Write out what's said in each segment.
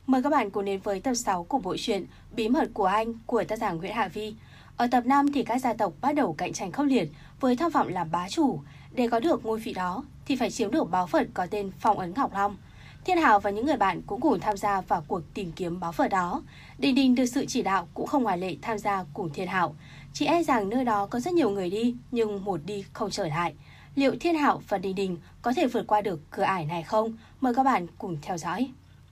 Mời các bạn cùng đến với tập 6 của bộ truyện Bí mật của anh của tác giả Nguyễn Hạ Vi. Ở tập 5 thì các gia tộc bắt đầu cạnh tranh khốc liệt với tham vọng làm bá chủ. Để có được ngôi vị đó thì phải chiếm được báu vật có tên Phong Ấn Ngọc Long. Thiên Hào và những người bạn cũng cùng tham gia vào cuộc tìm kiếm báu vật đó. Đình Đình được sự chỉ đạo cũng không ngoại lệ tham gia cùng Thiên Hào. Chỉ e rằng nơi đó có rất nhiều người đi nhưng một đi không trở lại. Liệu Thiên Hào và Đình Đình có thể vượt qua được cửa ải này không? Mời các bạn cùng theo dõi.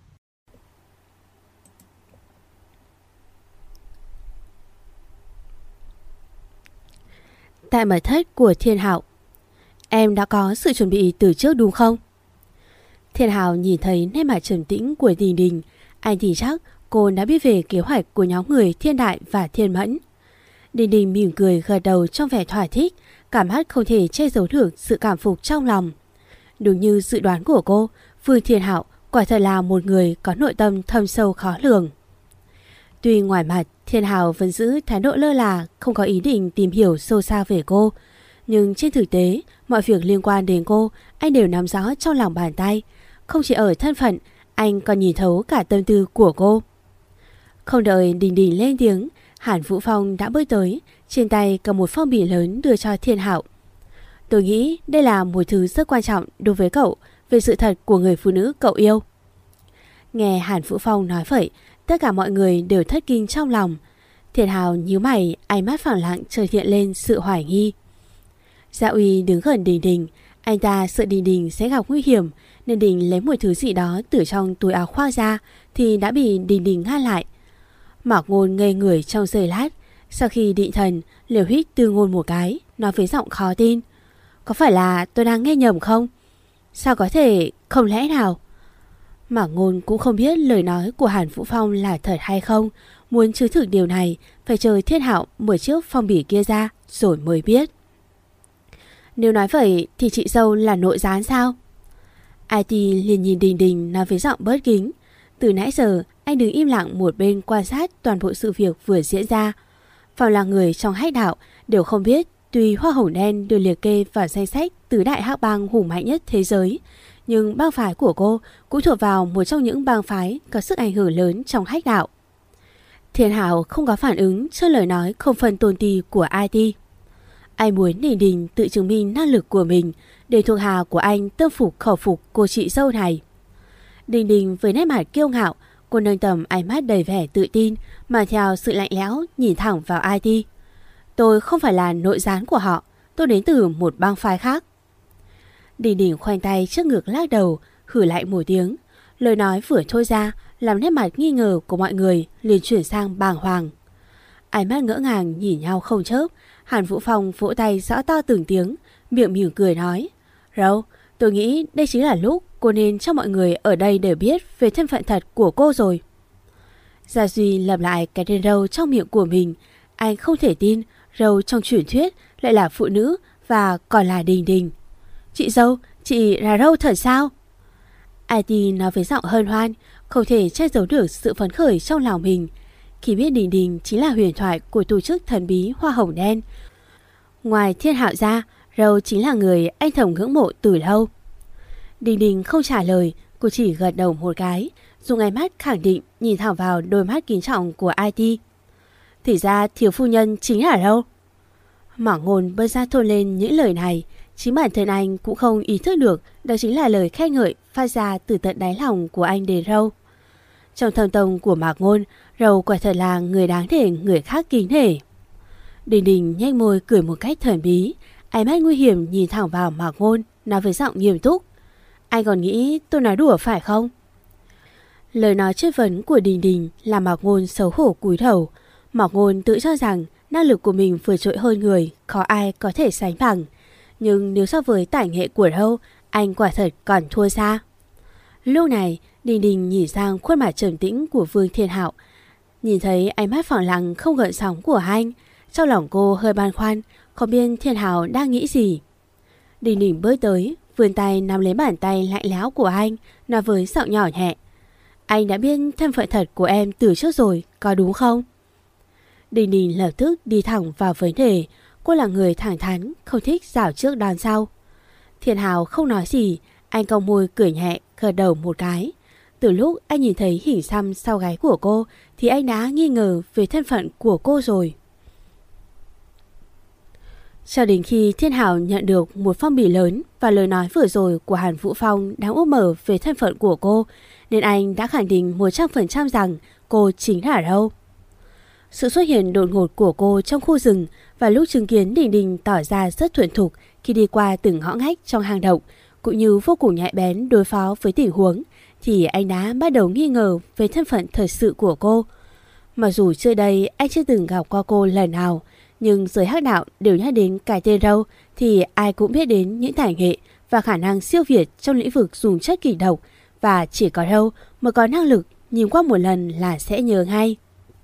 Tại mật thất của Thiên Hạo. Em đã có sự chuẩn bị từ trước đúng không? Thiên Hạo nhìn thấy nét mặt trầm tĩnh của Đình Đình. Anh thì chắc cô đã biết về kế hoạch của nhóm người Thiên Đại và Thiên Mẫn. Đình Đình mỉm cười gật đầu trong vẻ thỏa thích, cảm mắt không thể che giấu được sự cảm phục trong lòng. Đúng như dự đoán của cô, Vương Thiên Hạo quả thật là một người có nội tâm thâm sâu khó lường. Tuy ngoài mặt Thiên Hào vẫn giữ thái độ lơ là, không có ý định tìm hiểu sâu xa về cô, nhưng trên thực tế mọi việc liên quan đến cô anh đều nắm rõ trong lòng bàn tay. Không chỉ ở thân phận, anh còn nhìn thấu cả tâm tư của cô. Không đợi Đình Đình lên tiếng, Hàn Vũ Phong đã bước tới, trên tay cầm một phong bì lớn đưa cho Thiên Hạo. Tôi nghĩ đây là một thứ rất quan trọng đối với cậu về sự thật của người phụ nữ cậu yêu. Nghe Hàn Vũ Phong nói vậy, tất cả mọi người đều thất kinh trong lòng. Thiên Hào nhíu mày, ánh mắt phẳng lặng chợt hiện lên sự hoài nghi. Dạ Uy đứng gần Đình Đình, anh ta sợ Đình Đình sẽ gặp nguy hiểm nên định lấy một thứ gì đó từ trong túi áo khoác ra thì đã bị Đình Đình ngăn lại. Mạc Ngôn ngây người trong giây lát, sau khi định thần liều hít từ Ngôn một cái, nói với giọng khó tin. Có phải là tôi đang nghe nhầm không? Sao có thể, không lẽ nào? Mạc Ngôn cũng không biết lời nói của Hàn Vũ Phong là thật hay không. Muốn chứng thực điều này phải chờ Thiên Hạo mở chiếc phong bì kia ra rồi mới biết. Nếu nói vậy thì chị dâu là nội gián sao? IT liền nhìn Đình Đình nói với giọng bớt kính. Từ nãy giờ anh đứng im lặng một bên quan sát toàn bộ sự việc vừa diễn ra. Phòng là người trong hách đạo đều không biết tuy Hoa Hồng Đen được liệt kê vào danh sách tứ đại hắc bang hùng mạnh nhất thế giới, nhưng bang phái của cô cũng thuộc vào một trong những bang phái có sức ảnh hưởng lớn trong hách đạo. Thiên Hào không có phản ứng trước lời nói không phân tôn ti của IT. Anh muốn Đình Đình tự chứng minh năng lực của mình để thuộc hạ của anh tâm phục khẩu phục cô chị dâu này. Đình Đình với nét mặt kiêu ngạo, cô nâng tầm ánh mắt đầy vẻ tự tin mà theo sự lạnh lẽo nhìn thẳng vào IT. Tôi không phải là nội gián của họ, tôi đến từ một bang phái khác. Đình Đình khoanh tay trước ngực lắc đầu, hử lại một tiếng. Lời nói vừa thôi ra làm nét mặt nghi ngờ của mọi người liền chuyển sang bàng hoàng. Ánh mắt ngỡ ngàng nhìn nhau không chớp. Hàn Vũ Phong vỗ tay rõ to từng tiếng, miệng mỉm cười nói: Râu, tôi nghĩ đây chính là lúc cô nên cho mọi người ở đây đều biết về thân phận thật của cô rồi. Gia Duy lặp lại cái tên Râu trong miệng của mình. Anh không thể tin Râu trong truyền thuyết lại là phụ nữ và còn là Đình Đình. Chị dâu, chị là Râu thật sao? IT nói với giọng hân hoan, không thể che giấu được sự phấn khởi trong lòng mình khi biết Đình Đình chính là huyền thoại của tổ chức thần bí Hoa Hồng Đen. Ngoài Thiên Hạo ra, Râu chính là người anh thầm ngưỡng mộ từ lâu. Đình Đình không trả lời, cô chỉ gật đầu một cái, dùng ánh mắt khẳng định nhìn thẳng vào đôi mắt kính trọng của IT. Thì ra thiếu phu nhân chính là Râu. Mạc Ngôn bớt ra thôn lên những lời này. Chính bản thân anh cũng không ý thức được đó chính là lời khen ngợi phát ra từ tận đáy lòng của anh đến Râu. Trong thâm tâm của Mạc Ngôn, Râu quả thật là người đáng để người khác kính nể. Đình Đình nhếch môi cười một cách thần bí, ánh mắt nguy hiểm nhìn thẳng vào Mạc Ngôn, nói với giọng nghiêm túc: Anh còn nghĩ tôi nói đùa phải không? Lời nói chất vấn của Đình Đình làm Mạc Ngôn xấu hổ cúi đầu. Mạc Ngôn tự cho rằng năng lực của mình vượt trội hơn người, khó ai có thể sánh bằng. Nhưng nếu so với tài nghệ của Râu, anh quả thật còn thua xa. Lúc này, Đình Đình nhìn sang khuôn mặt trầm tĩnh của Vương Thiên Hạo, nhìn thấy ánh mắt phẳng lặng không gợn sóng của anh. Trong lòng cô hơi băn khoăn, không biết Thiên Hạo đang nghĩ gì. Đình Đình bước tới, vươn tay nắm lấy bàn tay lạnh lẽo của anh, nói với giọng nhỏ nhẹ: Anh đã biết thân phận thật của em từ trước rồi, có đúng không? Đình Đình lập tức đi thẳng vào vấn đề. Cô là người thẳng thắn, không thích rảo trước đón sau. Thiên Hào không nói gì, anh cong môi cười nhẹ, gật đầu một cái. Từ lúc anh nhìn thấy hình xăm sau gáy của cô thì anh đã nghi ngờ về thân phận của cô rồi. Cho đến khi Thiên Hảo nhận được một phong bì lớn và lời nói vừa rồi của Hàn Vũ Phong đã úp mở về thân phận của cô, nên anh đã khẳng định 100% rằng cô chính là Râu. Sự xuất hiện đột ngột của cô trong khu rừng và lúc chứng kiến Đình Đình tỏ ra rất thuần thục khi đi qua từng ngõ ngách trong hang động, cũng như vô cùng nhạy bén đối phó với tình huống, thì anh đã bắt đầu nghi ngờ về thân phận thật sự của cô. Mặc dù trước đây anh chưa từng gặp qua cô lần nào, nhưng giới hắc đạo đều nhắc đến cái tên Râu thì ai cũng biết đến những tài nghệ và khả năng siêu việt trong lĩnh vực dùng chất kịch độc, và chỉ có Râu mới có năng lực nhìn qua một lần là sẽ nhớ ngay.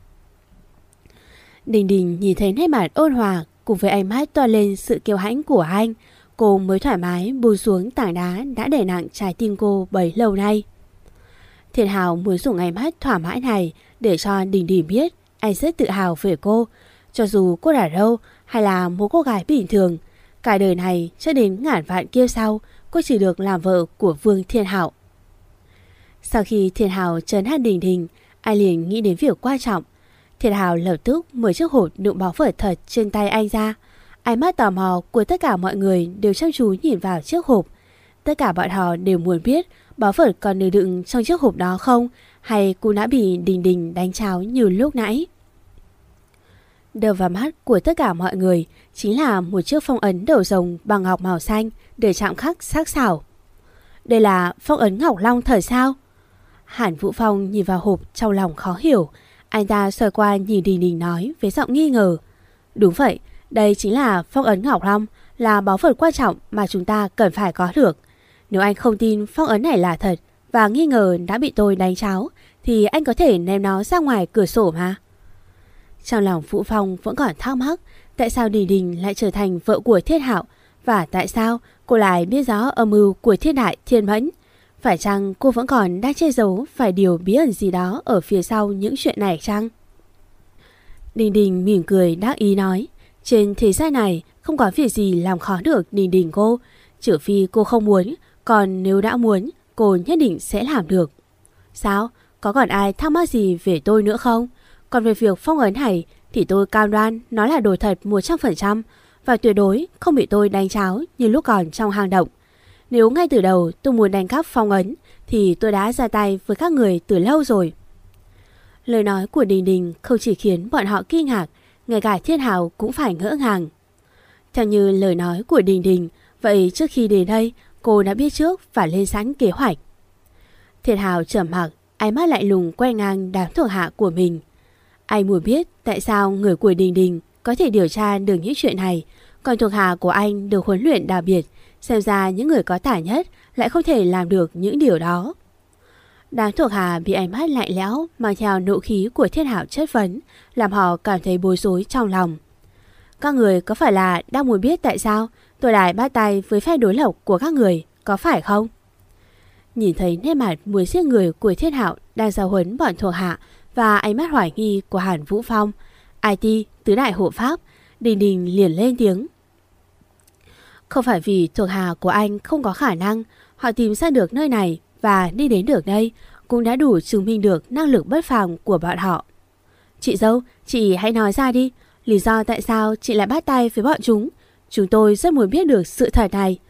Đình Đình nhìn thấy nét mặt ôn hòa cùng với ánh mắt toa lên sự kiêu hãnh của anh, cô mới thoải mái buông xuống tảng đá đã đè nặng trái tim cô bấy lâu nay. Thiên Hào muốn dùng ánh mắt thỏa mãn này để cho Đình Đình biết anh rất tự hào về cô. Cho dù cô là Râu hay là một cô gái bình thường, cả đời này cho đến ngàn vạn kiếp sau, cô chỉ được làm vợ của Vương Thiên Hạo. Sau khi Thiên Hào trấn an Đình Đình, anh liền nghĩ đến việc quan trọng. Thiên Hào lập tức mở chiếc hộp đựng báu vật thật trên tay anh ra. Ánh mắt tò mò của tất cả mọi người đều chăm chú nhìn vào chiếc hộp. Tất cả bọn họ đều muốn biết báu vật còn được đựng trong chiếc hộp đó không, hay cũng đã bị Đình Đình đánh cháo như lúc nãy. Đầu vào mắt của tất cả mọi người chính là một chiếc phong ấn đầu rồng bằng ngọc màu xanh để chạm khắc sắc sảo. Đây là phong ấn Ngọc Long thời sao? Hàn Vũ Phong nhìn vào hộp trong lòng khó hiểu. Anh ta xoay qua nhìn Đình Đình nói với giọng nghi ngờ. Đúng vậy, đây chính là phong ấn Ngọc Long, là báu vật quan trọng mà chúng ta cần phải có được. Nếu anh không tin phong ấn này là thật và nghi ngờ đã bị tôi đánh cháo, thì anh có thể ném nó ra ngoài cửa sổ mà. Trong lòng Vũ Phong vẫn còn thắc mắc tại sao Đình Đình lại trở thành vợ của Thiên Hạo, và tại sao cô lại biết rõ âm mưu của Thiên Đại Thiên Mẫn. Phải chăng cô vẫn còn đang che giấu vài điều bí ẩn gì đó ở phía sau những chuyện này chăng? Đình Đình mỉm cười đắc ý nói, trên thế gian này không có việc gì làm khó được Đình Đình cô, trừ phi cô không muốn, còn nếu đã muốn, cô nhất định sẽ làm được. Sao? Có còn ai thắc mắc gì về tôi nữa không? Còn về việc phong ấn này thì tôi cam đoan nó là đồ thật 100% và tuyệt đối không bị tôi đánh cháo như lúc còn trong hang động. Nếu ngay từ đầu tôi muốn đánh cắp phong ấn thì tôi đã ra tay với các người từ lâu rồi. Lời nói của Đình Đình không chỉ khiến bọn họ kinh ngạc, ngay cả Thiên Hào cũng phải ngỡ ngàng. Theo như lời nói của Đình Đình, vậy trước khi đến đây cô đã biết trước và lên sẵn kế hoạch. Thiên Hào trầm mặc, ánh mắt lạnh lùng quay ngang đám thuộc hạ của mình. Anh muốn biết tại sao người của Đình Đình có thể điều tra được những chuyện này, còn thuộc hạ của anh được huấn luyện đặc biệt, xem ra những người có tài nhất lại không thể làm được những điều đó. Đám thuộc hạ bị ánh mắt lạnh lẽo mang theo nộ khí của Thiên Hạo chất vấn, làm họ cảm thấy bối rối trong lòng. Các người có phải là đang muốn biết tại sao tôi lại bắt tay với phe đối lập của các người, có phải không? Nhìn thấy nét mặt muốn giết người của Thiên Hạo đang giáo huấn bọn thuộc hạ và ánh mắt hoài nghi của Hàn Vũ Phong, IT tứ đại hộ pháp, Đình Đình liền lên tiếng. Không phải vì thuộc hạ của anh không có khả năng, họ tìm ra được nơi này và đi đến được đây cũng đã đủ chứng minh được năng lực bất phàm của bọn họ. Chị dâu, chị hãy nói ra đi, lý do tại sao chị lại bắt tay với bọn chúng. Chúng tôi rất muốn biết được sự thật này.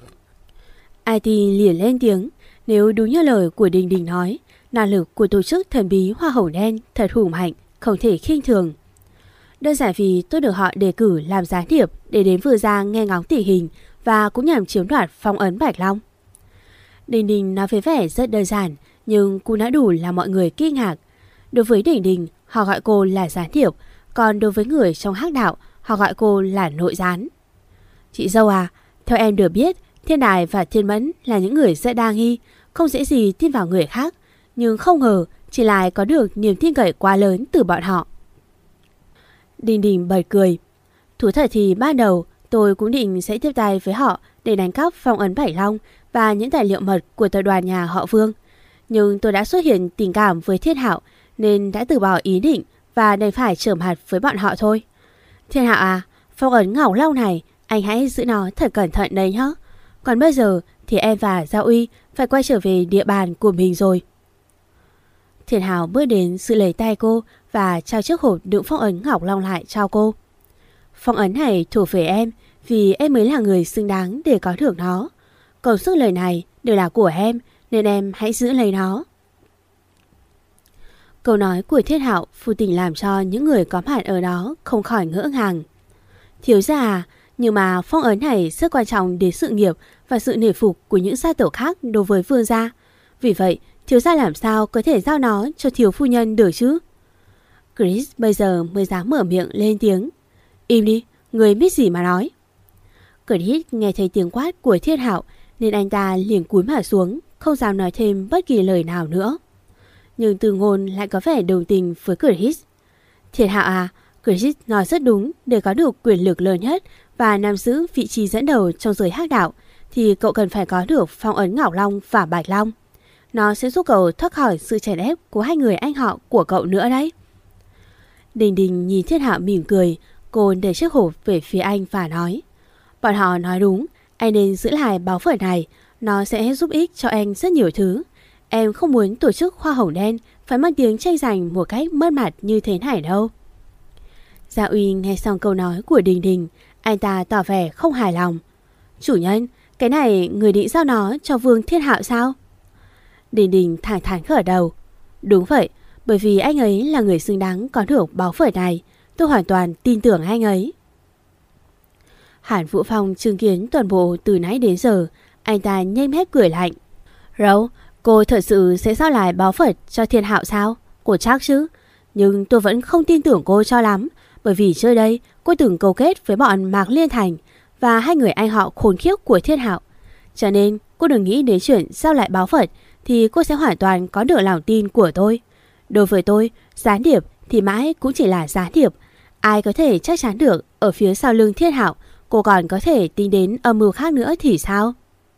IT liền lên tiếng, nếu đúng như lời của Đình Đình nói, năng lực của tổ chức thần bí Hoa Hồng Đen thật hùng mạnh, không thể khinh thường. Đơn giản vì tôi được họ đề cử làm gián điệp để đến Vừa Giang nghe ngóng tình hình và cũng nhằm chiếm đoạt phong ấn Bạch Long. Đình Đình nói với vẻ rất đơn giản, nhưng cũng đã đủ làm mọi người kinh ngạc. Đối với Đình Đình, họ gọi cô là gián điệp, còn đối với người trong hắc đạo, họ gọi cô là nội gián. Chị dâu à, theo em được biết, Thiên Đài và Thiên Mẫn là những người rất đa nghi, không dễ gì tin vào người khác, nhưng không ngờ chị lại có được niềm tin cậy quá lớn từ bọn họ. Đình Đình bật cười. Thú thật thì ban đầu tôi cũng định sẽ tiếp tay với họ để đánh cắp phong ấn Bạch Long và những tài liệu mật của tập đoàn nhà họ Vương. Nhưng tôi đã xuất hiện tình cảm với Thiên Hạo nên đã từ bỏ ý định và đành phải trở mặt với bọn họ thôi. Thiên Hạo à, phong ấn Ngọc Long này anh hãy giữ nó thật cẩn thận đấy nhé. Còn bây giờ thì em và Giao Uy phải quay trở về địa bàn của mình rồi. Thiên Hào bước đến giữ lấy tay cô và trao chiếc hộp đựng phong ấn ngọc long lại cho cô. Phong ấn này thuộc về em, vì em mới là người xứng đáng để có được nó. Còn suốt lời này đều là của em, nên em hãy giữ lấy nó. Câu nói của Thiết Hạo vô tình làm cho những người có mặt ở đó không khỏi ngỡ ngàng. Thiếu gia à, nhưng mà phong ấn này rất quan trọng đến sự nghiệp và sự nể phục của những gia tộc khác đối với vương gia. Vì vậy, thiếu gia làm sao có thể giao nó cho thiếu phu nhân được chứ? Chris bây giờ mới dám mở miệng lên tiếng. Im đi, người biết gì mà nói. Chris nghe thấy tiếng quát của Thiết Hạo nên anh ta liền cúi mặt xuống, không dám nói thêm bất kỳ lời nào nữa. Nhưng Từ Ngôn lại có vẻ đồng tình với Chris. Thiết Hạo à, Chris nói rất đúng, để có được quyền lực lớn nhất và nắm giữ vị trí dẫn đầu trong giới hắc đạo thì cậu cần phải có được phong ấn Ngọc Long và Bạch Long. Nó sẽ giúp cậu thoát khỏi sự chèn ép của hai người anh họ của cậu nữa đấy. Đình Đình nhìn Thiết Hạo mỉm cười, cô để chiếc hộp về phía anh và nói: bọn họ nói đúng, anh nên giữ lại báu vật này, nó sẽ giúp ích cho anh rất nhiều thứ. Em không muốn tổ chức hoa hồng đen phải mang tiếng tranh giành một cách mất mặt như thế này đâu. Gia Uy nghe xong câu nói của Đình Đình, anh ta tỏ vẻ không hài lòng. Chủ nhân, cái này người định giao nó cho Vương Thiết Hạo sao? Đình Đình thẳng thắn gật đầu. Đúng vậy, bởi vì anh ấy là người xứng đáng có được báu vật này. Tôi hoàn toàn tin tưởng anh ấy. Hàn Vũ Phong chứng kiến toàn bộ từ nãy đến giờ, anh ta nhem hết cười lạnh. Râu, cô thật sự sẽ giao lại báu vật cho Thiên Hạo sao? Cô chắc chứ? Nhưng tôi vẫn không tin tưởng cô cho lắm, bởi vì trước đây cô từng câu kết với bọn Mạc Liên Thành và hai người anh họ khốn khiếp của Thiên Hạo. Cho nên cô đừng nghĩ đến chuyện giao lại báu vật thì cô sẽ hoàn toàn có được lòng tin của tôi. Đối với tôi, gián điệp thì mãi cũng chỉ là gián điệp. Ai có thể chắc chắn được ở phía sau lưng Thiên Hạo cô còn có thể tính đến âm mưu khác nữa thì sao?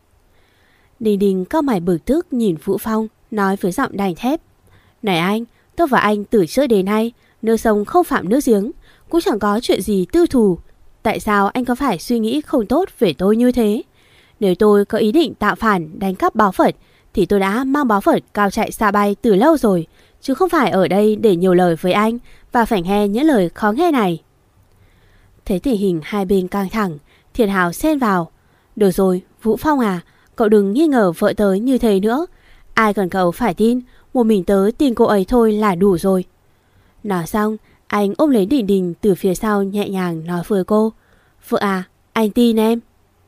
Đình Đình cau mày bực tức nhìn Vũ Phong, nói với giọng đanh thép. Này anh, tôi và anh từ trước đến nay nước sông không phạm nước giếng, cũng chẳng có chuyện gì tư thù. Tại sao anh có phải suy nghĩ không tốt về tôi như thế? Nếu tôi có ý định tạo phản đánh cắp báu vật thì tôi đã mang báu vật cao chạy xa bay từ lâu rồi, chứ không phải ở đây để nhiều lời với anh và phải nghe những lời khó nghe này. Thấy tình hình hai bên căng thẳng, Thiên Hào xen vào. Được rồi, Vũ Phong à, cậu đừng nghi ngờ vợ tớ như thế nữa. Ai cần cậu phải tin, một mình tớ tin cô ấy thôi là đủ rồi. Nói xong, anh ôm lấy Đình Đình từ phía sau nhẹ nhàng nói với cô. Vợ à, anh tin em.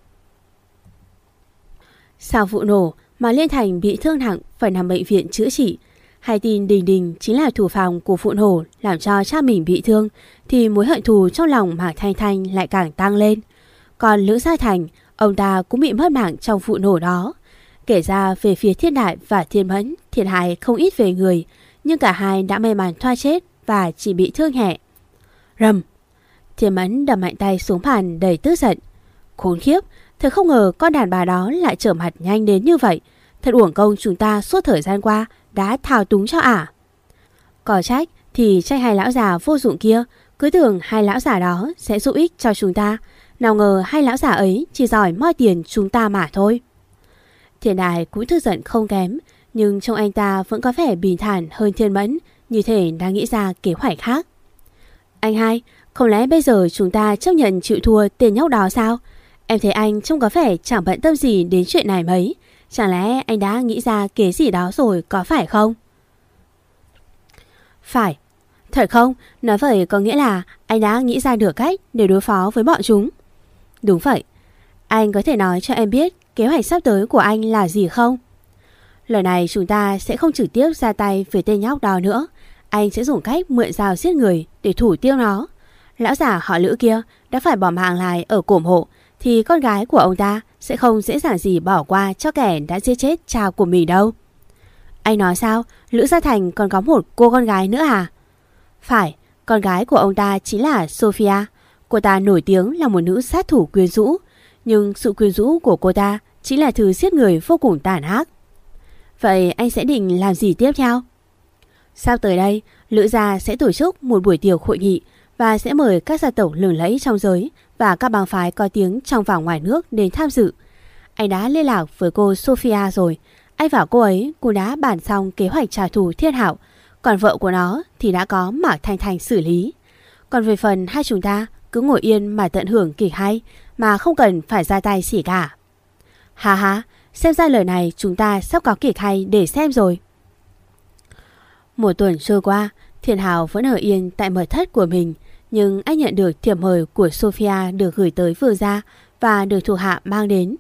Sau vụ nổ mà Liên Thành bị thương nặng phải nằm bệnh viện chữa trị, hay tin Đình Đình chính là thủ phạm của vụ nổ làm cho cha mình bị thương, thì mối hận thù trong lòng Mạc Thanh Thanh lại càng tăng lên. Còn Lữ Gia Thành, ông ta cũng bị mất mạng trong vụ nổ đó. Kể ra về phía Thiên Đại và Thiên Mẫn, thiệt hại không ít về người, nhưng cả hai đã may mắn thoát chết và chỉ bị thương nhẹ. Rầm! Thiên Mẫn đập mạnh tay xuống bàn đầy tức giận. Khốn khiếp! Thật không ngờ con đàn bà đó lại trở mặt nhanh đến như vậy. Thật uổng công chúng ta suốt thời gian qua đã thao túng cho ả. Có trách thì trách hai lão già vô dụng kia, cứ tưởng hai lão già đó sẽ giúp ích cho chúng ta. Nào ngờ hai lão già ấy chỉ giỏi moi tiền chúng ta mà thôi. Thiên Đại cũng tức giận không kém, nhưng trông anh ta vẫn có vẻ bình thản hơn Thiên Mẫn, như thể đang nghĩ ra kế hoạch khác. Anh hai, không lẽ bây giờ chúng ta chấp nhận chịu thua tên nhóc đó sao? Em thấy anh trông có vẻ chẳng bận tâm gì đến chuyện này mấy. Chẳng lẽ anh đã nghĩ ra kế gì đó rồi có phải không? Phải. Thật không? Nói vậy có nghĩa là anh đã nghĩ ra được cách để đối phó với bọn chúng. Đúng vậy. Anh có thể nói cho em biết kế hoạch sắp tới của anh là gì không? Lần này chúng ta sẽ không trực tiếp ra tay với tên nhóc đó nữa. Anh sẽ dùng cách mượn dao giết người để thủ tiêu nó. Lão già họ Lữ kia đã phải bỏ mạng lại ở cổ mộ, thì con gái của ông ta sẽ không dễ dàng gì bỏ qua cho kẻ đã giết chết cha của mình đâu. Anh nói sao? Lữ Gia Thành còn có một cô con gái nữa à? Phải, con gái của ông ta chính là Sophia. Cô ta nổi tiếng là một nữ sát thủ quyến rũ, nhưng sự quyến rũ của cô ta chính là thứ giết người vô cùng tàn ác. Vậy anh sẽ định làm gì tiếp theo? Sắp tới đây, Lữ Gia sẽ tổ chức một buổi tiệc hội nghị và sẽ mời các gia tộc lừng lẫy trong giới và các bang phái có tiếng trong và ngoài nước đến tham dự. Anh đã liên lạc với cô Sophia rồi. Anh và cô ấy cũng đã bàn xong kế hoạch trả thù Thiên Hạo, Còn vợ của nó thì đã có Mạc Thanh Thanh xử lý. Còn về phần hai chúng ta cứ ngồi yên mà tận hưởng kịch hay, mà không cần phải ra tay gì cả. Ha ha, xem ra lời này chúng ta sắp có kịch hay để xem rồi. Một tuần trôi qua, Thiên Hào vẫn ở yên tại mật thất của mình, nhưng anh nhận được thiệp mời của Sophia được gửi tới Vương gia và được thuộc hạ mang đến.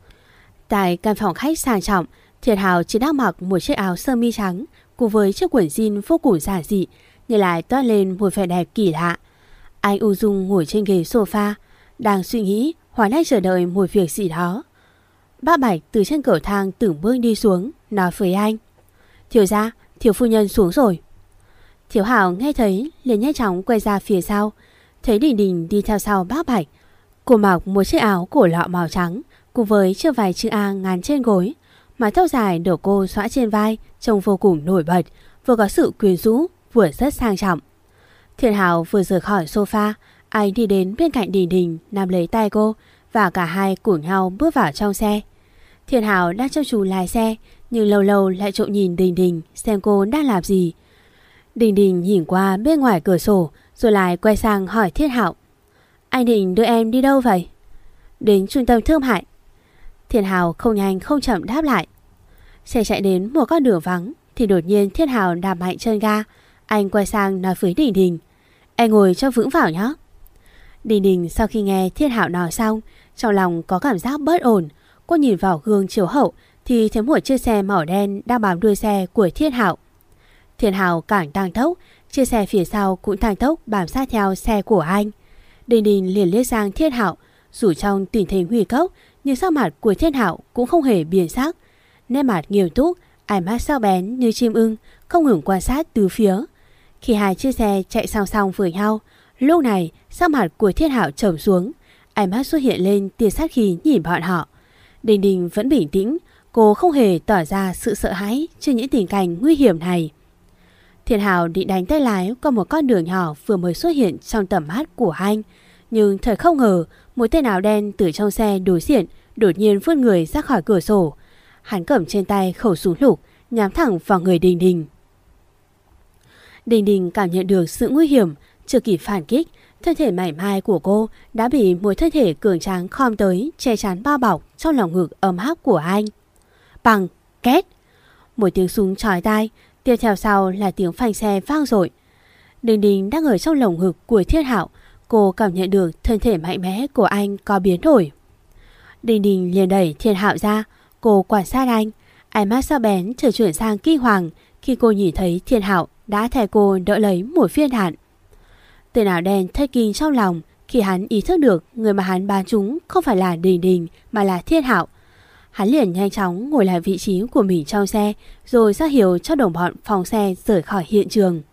Tại căn phòng khách sang trọng, Thiên Hào chỉ đang mặc một chiếc áo sơ mi trắng cùng với chiếc quần jean vô cùng giản dị, nhưng lại toát lên một vẻ đẹp kỳ lạ. Anh ung dung ngồi trên ghế sofa, đang suy nghĩ hoặc đang chờ đợi một việc gì đó. Bác Bạch từ trên cầu thang từng bước đi xuống, nói với anh: "Thiếu gia, thiếu phu nhân xuống rồi." Thiếu Hào nghe thấy liền nhanh chóng quay ra phía sau, thấy Đình Đình đi theo sau bác Bạch. Cô mặc một chiếc áo cổ lọ màu trắng cùng với chiếc váy chữ A ngắn trên gối, mái tóc dài được cô xõa trên vai, trông vô cùng nổi bật, vừa có sự quyến rũ vừa rất sang trọng. Thiên Hào vừa rời khỏi sofa, anh đi đến bên cạnh Đình Đình, nắm lấy tay cô và cả hai cùng nhau bước vào trong xe. Thiên Hào đang chăm chú lái xe, nhưng lâu lâu lại trộm nhìn Đình Đình xem cô đang làm gì. Đình Đình nhìn qua bên ngoài cửa sổ rồi lại quay sang hỏi Thiên Hào: "Anh định đưa em đi đâu vậy?" "Đến trung tâm thương mại." Thiên Hào không nhanh không chậm đáp lại. Xe chạy đến một con đường vắng thì đột nhiên Thiên Hào đạp mạnh chân ga. Anh quay sang nói với Đình Đình: "Em ngồi cho vững vào nhé." Đình Đình sau khi nghe Thiên Hào nói xong, trong lòng có cảm giác bất ổn. Cô nhìn vào gương chiếu hậu thì thấy một chiếc xe màu đen đang bám đuôi xe của Thiên Hào. Thiên Hào càng tăng tốc, chiếc xe phía sau cũng tăng tốc bám sát theo xe của anh. Đình Đình liền liếc sang Thiên Hào, dù trong tình thế nguy cấp nhưng sắc mặt của Thiên Hào cũng không hề biến sắc. Nét mặt nghiêm túc, ánh mắt sắc bén như chim ưng, không ngừng quan sát từ phía. Khi hai chiếc xe chạy song song với nhau, lúc này sắc mặt của Thiên Hào trầm xuống, ánh mắt xuất hiện lên tia sát khí nhìn bọn họ. Đình Đình vẫn bình tĩnh, cô không hề tỏ ra sự sợ hãi trước những tình cảnh nguy hiểm này. Thiên Hào định đánh tay lái qua một con đường nhỏ vừa mới xuất hiện trong tầm mắt của anh, nhưng thật không ngờ một tên áo đen từ trong xe đối diện đột nhiên vươn người ra khỏi cửa sổ. Hắn cầm trên tay khẩu súng lục nhắm thẳng vào người Đình Đình. Đình Đình cảm nhận được sự nguy hiểm, chưa kịp phản kích, thân thể mảnh mai của cô đã bị một thân thể cường tráng khom tới che chắn bao bọc trong lòng ngực ấm áp của anh. Bằng két, một tiếng súng chói tai, tiếp theo sau là tiếng phanh xe vang dội. Đình Đình đang ở trong lồng ngực của Thiên Hào, cô cảm nhận được thân thể mạnh mẽ của anh có biến đổi. Đình Đình liền đẩy Thiên Hào ra, cô quan sát anh, ánh mắt sắc bén trở chuyển sang kinh hoàng khi cô nhìn thấy Thiên Hào đã thay cô đỡ lấy một viên đạn. Tên áo đen thất kinh trong lòng khi hắn ý thức được người mà hắn bắn trúng không phải là Đình Đình mà là Thiên Hào. Hắn liền nhanh chóng ngồi lại vị trí của mình trong xe, rồi ra hiệu cho đồng bọn phóng xe rời khỏi hiện trường.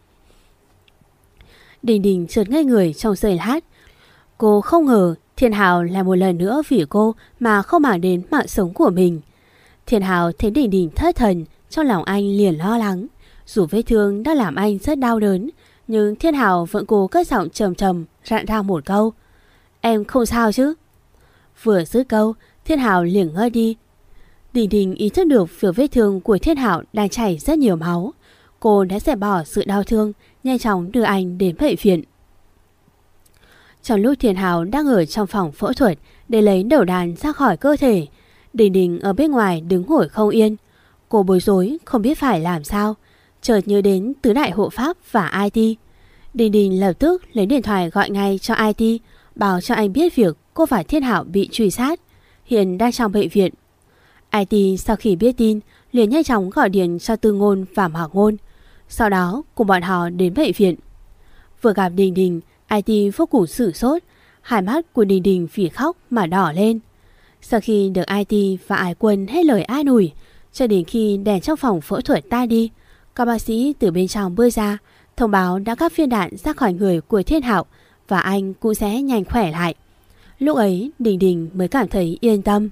Đình Đình chợt ngây người trong giây lát. Cô không ngờ Thiên Hào lại một lần nữa vì cô mà không màng đến mạng sống của mình. Thiên Hào thấy Đình Đình thất thần, trong lòng anh liền lo lắng. Dù vết thương đã làm anh rất đau đớn, nhưng Thiên Hào vẫn cố cất giọng trầm trầm rặn ra một câu: "Em không sao chứ?" Vừa dứt câu, Thiên Hào liền ngơi đi. Đình Đình ý thức được việc vết thương của Thiên Hào đang chảy rất nhiều máu. Cô đã dẹp bỏ sự đau thương, nhanh chóng đưa anh đến bệnh viện. Trong lúc Thiên Hào đang ở trong phòng phẫu thuật để lấy đầu đạn ra khỏi cơ thể, Đình Đình ở bên ngoài đứng ngồi không yên. Cô bối rối không biết phải làm sao, chợt nhớ đến tứ đại hộ pháp và IT. Đình Đình lập tức lấy điện thoại gọi ngay cho IT, báo cho anh biết việc cô và Thiên Hào bị truy sát, hiện đang trong bệnh viện. IT sau khi biết tin liền nhanh chóng gọi điện cho Tư Ngôn và Mạc Ngôn, sau đó cùng bọn họ đến bệnh viện. Vừa gặp Đình Đình, IT vô cùng sửng sốt, hai mắt của Đình Đình vì khóc mà đỏ lên. Sau khi được IT và Ái Quân hết lời an ủi, cho đến khi đèn trong phòng phẫu thuật ta đi, các bác sĩ từ bên trong bước ra, thông báo đã cắt viên đạn ra khỏi người của Thiên Hào và anh cũng sẽ nhanh khỏe lại. Lúc ấy Đình Đình mới cảm thấy yên tâm.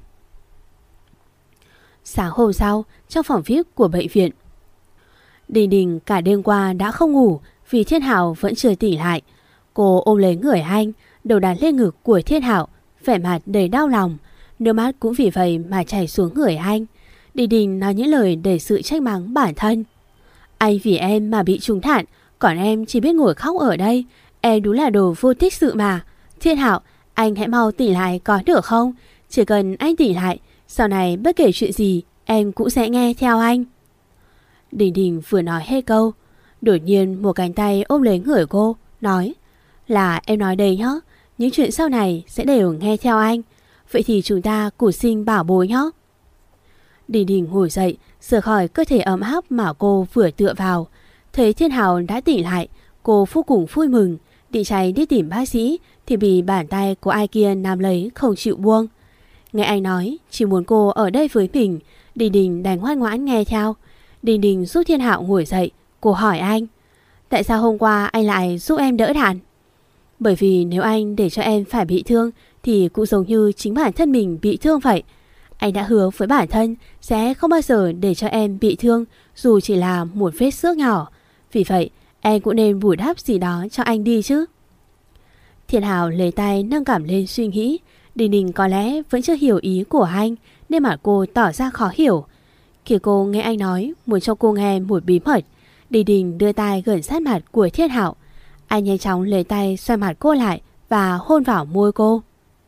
Sáng hôm sau, trong phòng VIP của bệnh viện, Đình Đình cả đêm qua đã không ngủ vì Thiên Hào vẫn chưa tỉnh lại. Cô ôm lấy người anh, đầu đặt lên ngực của Thiên Hào, vẻ mặt đầy đau lòng, nước mắt cũng vì vậy mà chảy xuống người anh. Đình Đình nói những lời đầy sự trách mắng bản thân. Anh vì em mà bị trúng đạn, còn em chỉ biết ngồi khóc ở đây. Em đúng là đồ vô tích sự mà. Thiên Hạo, anh hãy mau tỉnh lại có được không? Chỉ cần anh tỉnh lại, sau này bất kể chuyện gì em cũng sẽ nghe theo anh. Đình Đình vừa nói hết câu, đột nhiên một cánh tay ôm lấy người cô, nói là em nói đây nhá, những chuyện sau này sẽ đều nghe theo anh. Vậy thì chúng ta cùng sinh bảo bối nhá. Đình Đình ngồi dậy, rời khỏi cơ thể ấm áp mà cô vừa tựa vào. Thấy Thiên Hạo đã tỉnh lại, cô vô cùng vui mừng, định chạy đi tìm bác sĩ thì bị bàn tay của ai kia nắm lấy không chịu buông. Nghe anh nói chỉ muốn cô ở đây với mình, Đình Đình đành ngoan ngoãn nghe theo. Đình Đình giúp Thiên Hạo ngồi dậy, cô hỏi anh: tại sao hôm qua anh lại giúp em đỡ đạn? Bởi vì nếu anh để cho em phải bị thương thì cũng giống như chính bản thân mình bị thương vậy. Anh đã hứa với bản thân sẽ không bao giờ để cho em bị thương, dù chỉ là một vết xước nhỏ. Vì vậy em cũng nên bù đắp gì đó cho anh đi chứ. Thiên Hạo lấy tay nâng cảm lên suy nghĩ. Đình Đình có lẽ vẫn chưa hiểu ý của anh, nên mặt cô tỏ ra khó hiểu. Khi cô nghe anh nói muốn cho cô nghe một bí mật, Đình Đình đưa tay gần sát mặt của Thiên Hạo. Anh nhanh chóng lấy tay xoay mặt cô lại và hôn vào môi cô.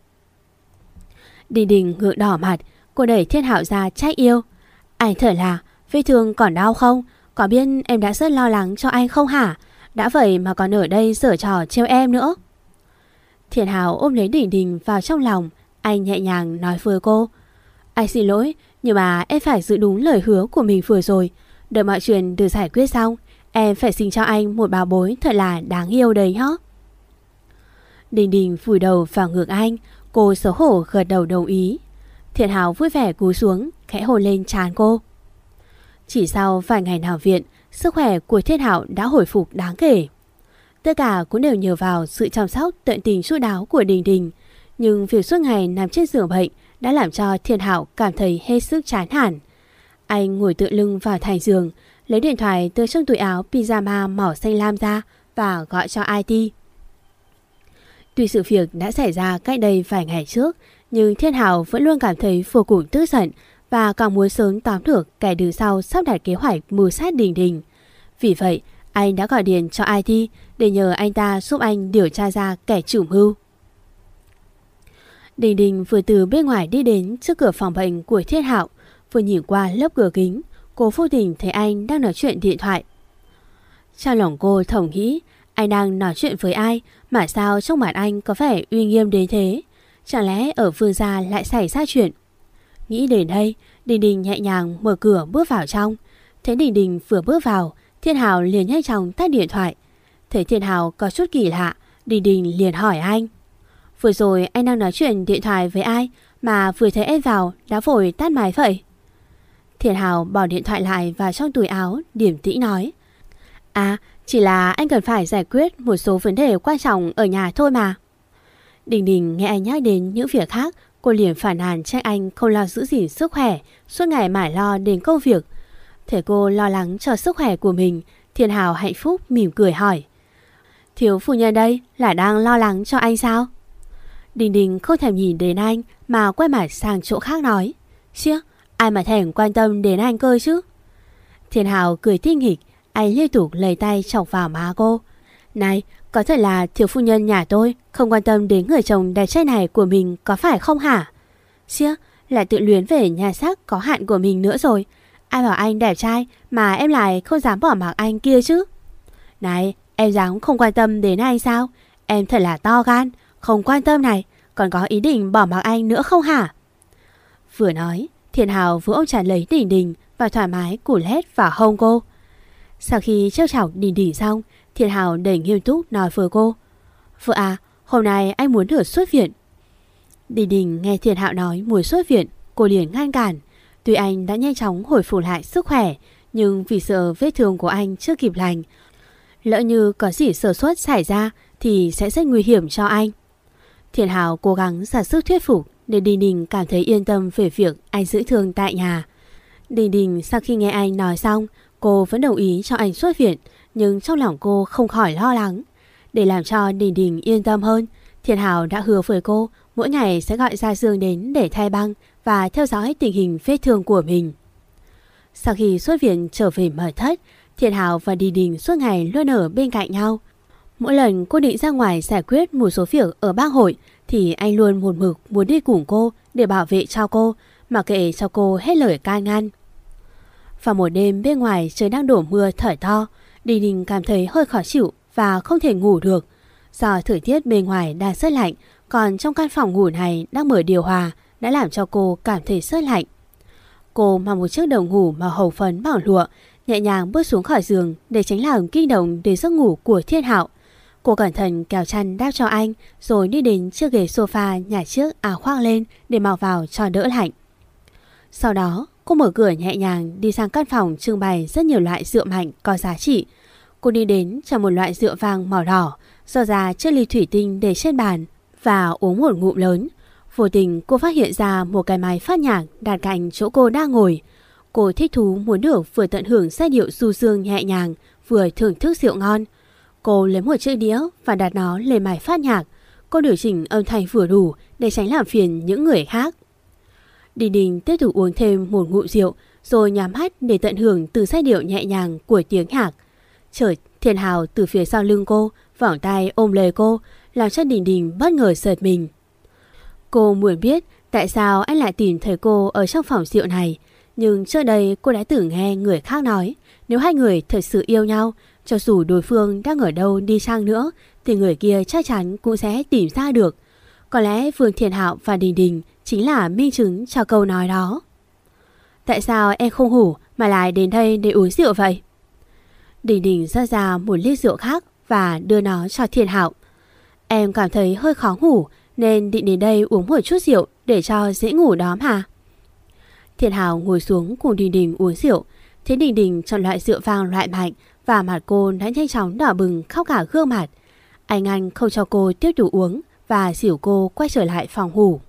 Đình Đình ngượng đỏ mặt, cô đẩy Thiên Hạo ra trách yêu: anh thở là vết thương còn đau không? Có biết em đã rất lo lắng cho anh không hả? Đã vậy mà còn ở đây giở trò trêu em nữa. Thiên Hạo ôm lấy Đình Đình vào trong lòng. Anh nhẹ nhàng nói với cô: anh xin lỗi, nhưng mà em phải giữ đúng lời hứa của mình vừa rồi. Đợi mọi chuyện được giải quyết xong, em phải sinh cho anh một bảo bối thật là đáng yêu đấy nhá. Đình Đình vùi đầu vào ngực anh, cô xấu hổ gật đầu đồng ý. Thiên Hạo vui vẻ cúi xuống, khẽ hôn lên trán cô. Chỉ sau vài ngày nằm viện, sức khỏe của Thiên Hạo đã hồi phục đáng kể. Tất cả cũng đều nhờ vào sự chăm sóc tận tình chu đáo của Đình Đình. Nhưng việc suốt ngày nằm trên giường bệnh đã làm cho Thiên Hạo cảm thấy hết sức chán nản. Anh ngồi tựa lưng vào thành giường, lấy điện thoại từ trong túi áo pyjama màu xanh lam ra và gọi cho IT. Tuy sự việc đã xảy ra cách đây vài ngày trước, nhưng Thiên Hạo vẫn luôn cảm thấy vô cùng tức giận và càng muốn sớm tóm được kẻ đứng sau sắp đặt kế hoạch mưu sát Đình Đình. Vì vậy, anh đã gọi điện cho IT để nhờ anh ta giúp anh điều tra ra kẻ chủ mưu. Đình Đình vừa từ bên ngoài đi đến trước cửa phòng bệnh của Thiên Hạo, vừa nhìn qua lớp cửa kính, cô vô tình thấy anh đang nói chuyện điện thoại. Trong lòng cô thầm nghĩ, anh đang nói chuyện với ai mà sao trong mặt anh có vẻ uy nghiêm đến thế? Chẳng lẽ ở Vương gia lại xảy ra chuyện? Nghĩ đến đây, Đình Đình nhẹ nhàng mở cửa bước vào trong. Thấy Đình Đình vừa bước vào, Thiên Hạo liền nhanh chóng tắt điện thoại. Thấy Thiên Hạo có chút kỳ lạ, Đình Đình liền hỏi anh: vừa rồi anh đang nói chuyện điện thoại với ai mà vừa thấy em vào đã vội tắt máy vậy? Thiên Hạo bỏ điện thoại lại vào trong túi áo, điềm tĩnh nói: à, chỉ là anh cần phải giải quyết một số vấn đề quan trọng ở nhà thôi mà. Đình Đình nghe anh nhắc đến những việc khác, cô liền phản nàn trách anh không lo giữ gìn sức khỏe, suốt ngày mải lo đến công việc. Thấy cô lo lắng cho sức khỏe của mình, Thiên Hạo hạnh phúc mỉm cười hỏi: thiếu phu nhân đây là đang lo lắng cho anh sao? Đình Đình không thèm nhìn đến anh mà quay mặt sang chỗ khác nói: chiếc, ai mà thèm quan tâm đến anh cơ chứ? Thiên Hạo cười tinh nghịch, anh liên tục lấy tay chọc vào má cô. Này, có thật là thiếu phu nhân nhà tôi không quan tâm đến người chồng đẹp trai này của mình có phải không hả? Chiếc, lại tự luyến về nhà sắc có hạn của mình nữa rồi. Ai bảo anh đẹp trai mà em lại không dám bỏ mặc anh kia chứ? Này, em dám không quan tâm đến anh sao? Em thật là to gan, không quan tâm này, còn có ý định bỏ mặc anh nữa không hả? Vừa nói, Thiên Hạo vừa ôm chặt lấy Đình Đình và thoải mái củ lét vào hông cô. Sau khi trêu chọc Đình Đình xong, Thiên Hạo đầy nghiêm túc nói với cô: vợ à, hôm nay anh muốn được xuất viện. Đình Đình nghe Thiên Hạo nói muốn xuất viện, cô liền ngăn cản. Tuy anh đã nhanh chóng hồi phục lại sức khỏe, nhưng vì sợ vết thương của anh chưa kịp lành, lỡ như có gì sơ suất xảy ra thì sẽ rất nguy hiểm cho anh. Thiên Hạo cố gắng ra sức thuyết phục để Đình Đình cảm thấy yên tâm về việc anh giữ thương tại nhà. Đình Đình sau khi nghe anh nói xong, cô vẫn đồng ý cho anh xuất viện, nhưng trong lòng cô không khỏi lo lắng. Để làm cho Đình Đình yên tâm hơn, Thiên Hạo đã hứa với cô mỗi ngày sẽ gọi Gia Dương đến để thay băng và theo dõi tình hình vết thương của mình. Sau khi xuất viện trở về mật thất, Thiên Hào và Đình Đình suốt ngày luôn ở bên cạnh nhau. Mỗi lần cô định ra ngoài giải quyết một số việc ở bác hội thì anh luôn một mực muốn đi cùng cô để bảo vệ cho cô, mà kệ cho cô hết lời can ngăn. Vào một đêm bên ngoài trời đang đổ mưa thổi to, Đình Đình cảm thấy hơi khó chịu và không thể ngủ được. Do thời tiết bên ngoài đang rất lạnh, còn trong căn phòng ngủ này đang mở điều hòa đã làm cho cô cảm thấy rất lạnh. Cô mặc một chiếc đầu ngủ màu hồng phấn bằng lụa, nhẹ nhàng bước xuống khỏi giường để tránh làm kinh động đến giấc ngủ của Thiên Hạo. Cô cẩn thận kéo chăn đắp cho anh rồi đi đến chiếc ghế sofa nhảy chiếc áo khoác lên để mặc vào cho đỡ lạnh. Sau đó cô mở cửa nhẹ nhàng đi sang căn phòng trưng bày rất nhiều loại rượu mạnh có giá trị. Cô đi đến chọn một loại rượu vang màu đỏ, do ra chiếc ly thủy tinh để trên bàn và uống một ngụm lớn. Vô tình cô phát hiện ra một cái máy phát nhạc đặt cạnh chỗ cô đang ngồi. Cô thích thú muốn được vừa tận hưởng giai điệu du dương nhẹ nhàng, vừa thưởng thức rượu ngon. Cô lấy một chiếc đĩa và đặt nó lên máy phát nhạc. Cô điều chỉnh âm thanh vừa đủ để tránh làm phiền những người khác. Đình Đình tiếp tục uống thêm một ngụm rượu rồi nhắm mắt để tận hưởng từng giai điệu nhẹ nhàng của tiếng nhạc. Chợt Thiên Hào từ phía sau lưng cô vòng tay ôm lấy cô, làm cho Đình Đình bất ngờ giật mình. Cô muốn biết tại sao anh lại tìm thấy cô ở trong phòng rượu này, nhưng trước đây cô đã từng nghe người khác nói nếu hai người thật sự yêu nhau, cho dù đối phương đang ở đâu đi chăng nữa thì người kia chắc chắn cũng sẽ tìm ra được. Có lẽ Vương Thiên Hạo và Đình Đình chính là minh chứng cho câu nói đó. Tại sao em không ngủ mà lại đến đây để uống rượu vậy? Đình Đình rót ra một ly rượu khác và đưa nó cho Thiên Hạo. Em cảm thấy hơi khó ngủ nên định đến đây uống một chút rượu để cho dễ ngủ đó mà. Thiên Hạo ngồi xuống cùng Đình Đình uống rượu. Thế Đình Đình chọn loại rượu vang loại mạnh và mặt cô đã nhanh chóng đỏ bừng khóc cả gương mặt. Anh không cho cô tiếp tục uống và dìu cô quay trở lại phòng ngủ.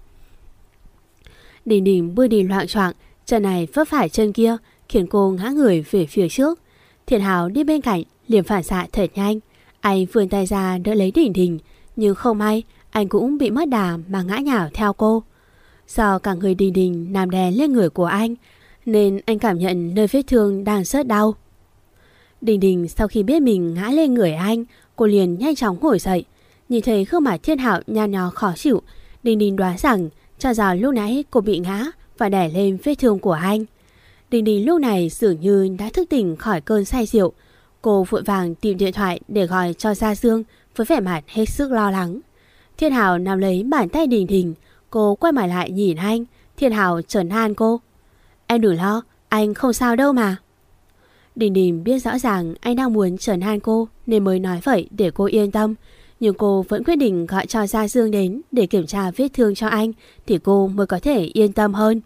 Đình Đình bước đi loạng choạng, chân này vấp phải chân kia khiến cô ngã người về phía trước. Thiên Hào đi bên cạnh liền phản xạ thật nhanh. Anh vươn tay ra đỡ lấy Đình Đình, nhưng không may anh cũng bị mất đà mà ngã nhào theo cô. Do cả người Đình Đình nằm đè lên người của anh nên anh cảm nhận nơi vết thương đang rất đau. Đình Đình sau khi biết mình ngã lên người anh, cô liền nhanh chóng ngồi dậy. Nhìn thấy gương mặt Thiên Hạo nhăn nhó khó chịu, Đình Đình đoán rằng cho rằng lúc nãy cô bị ngã và đè lên vết thương của anh. Đình Đình lúc này dường như đã thức tỉnh khỏi cơn say rượu. Cô vội vàng tìm điện thoại để gọi cho Gia Dương với vẻ mặt hết sức lo lắng. Thiên Hào nắm lấy bàn tay Đình Đình. Cô quay mặt lại nhìn anh. Thiên Hào trấn an cô. Em đừng lo, anh không sao đâu mà. Đình Đình biết rõ ràng anh đang muốn trấn an cô nên mới nói vậy để cô yên tâm. Nhưng cô vẫn quyết định gọi cho Gia Dương đến để kiểm tra vết thương cho anh thì cô mới có thể yên tâm hơn.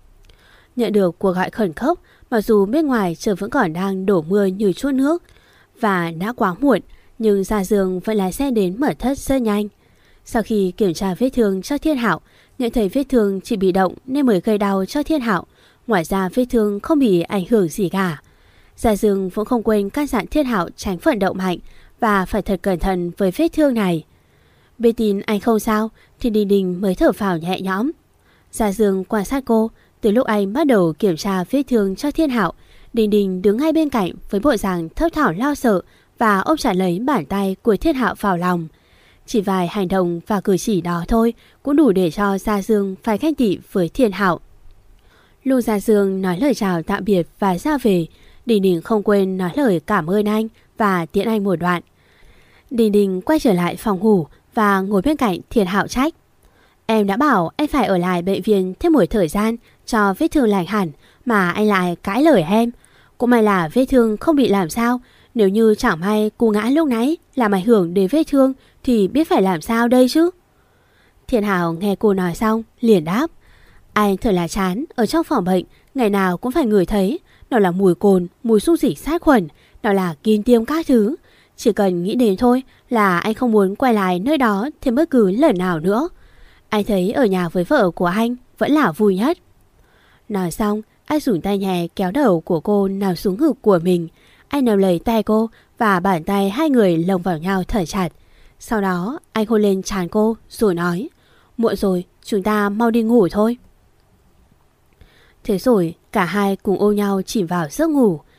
Nhận được cuộc gọi khẩn cấp, mặc dù bên ngoài trời vẫn còn đang đổ mưa như chút nước và đã quá muộn, nhưng Gia Dương vẫn lái xe đến mật thất rất nhanh. Sau khi kiểm tra vết thương cho Thiên Hạo, nhận thấy vết thương chỉ bị động nên mới gây đau cho Thiên Hạo. Ngoài ra vết thương không bị ảnh hưởng gì cả. Gia Dương vẫn không quên căn dặn Thiên Hạo tránh vận động mạnh và phải thật cẩn thận với vết thương này. Biết tin anh không sao thì Đình Đình mới thở phào nhẹ nhõm. Gia Dương quan sát cô. Từ lúc anh bắt đầu kiểm tra vết thương cho Thiên Hạo, Đình Đình đứng ngay bên cạnh với bộ dạng thấp thỏm lo sợ và ôm chặt lấy bàn tay của Thiên Hạo vào lòng. Chỉ vài hành động và cử chỉ đó thôi cũng đủ để cho Gia Dương phải ganh tị với Thiên Hạo. Lúc Gia Dương nói lời chào tạm biệt và ra về, Đình Đình không quên nói lời cảm ơn anh và tiễn anh một đoạn. Đình Đình quay trở lại phòng ngủ và ngồi bên cạnh Thiên Hạo trách. Em đã bảo anh phải ở lại bệnh viện thêm một thời gian cho vết thương lành hẳn mà anh lại cãi lời em. Cũng may là vết thương không bị làm sao. Nếu như chẳng may cô ngã lúc nãy làm ảnh hưởng đến vết thương thì biết phải làm sao đây chứ. Thiên Hào nghe cô nói xong liền đáp. Anh thật là chán, ở trong phòng bệnh ngày nào cũng phải ngửi thấy. Nào là mùi cồn, mùi xung dịch sát khuẩn, nào là kim tiêm các thứ. Chỉ cần nghĩ đến thôi là anh không muốn quay lại nơi đó thêm bất cứ lần nào nữa. Anh thấy ở nhà với vợ của anh vẫn là vui nhất. Nói xong, anh dùng tay nhẹ kéo đầu của cô nằm xuống ngực của mình. Anh nắm lấy tay cô và bàn tay hai người lồng vào nhau thở chặt. Sau đó anh hôn lên trán cô rồi nói. Muộn rồi, chúng ta mau đi ngủ thôi. Thế rồi cả hai cùng ôm nhau chìm vào giấc ngủ.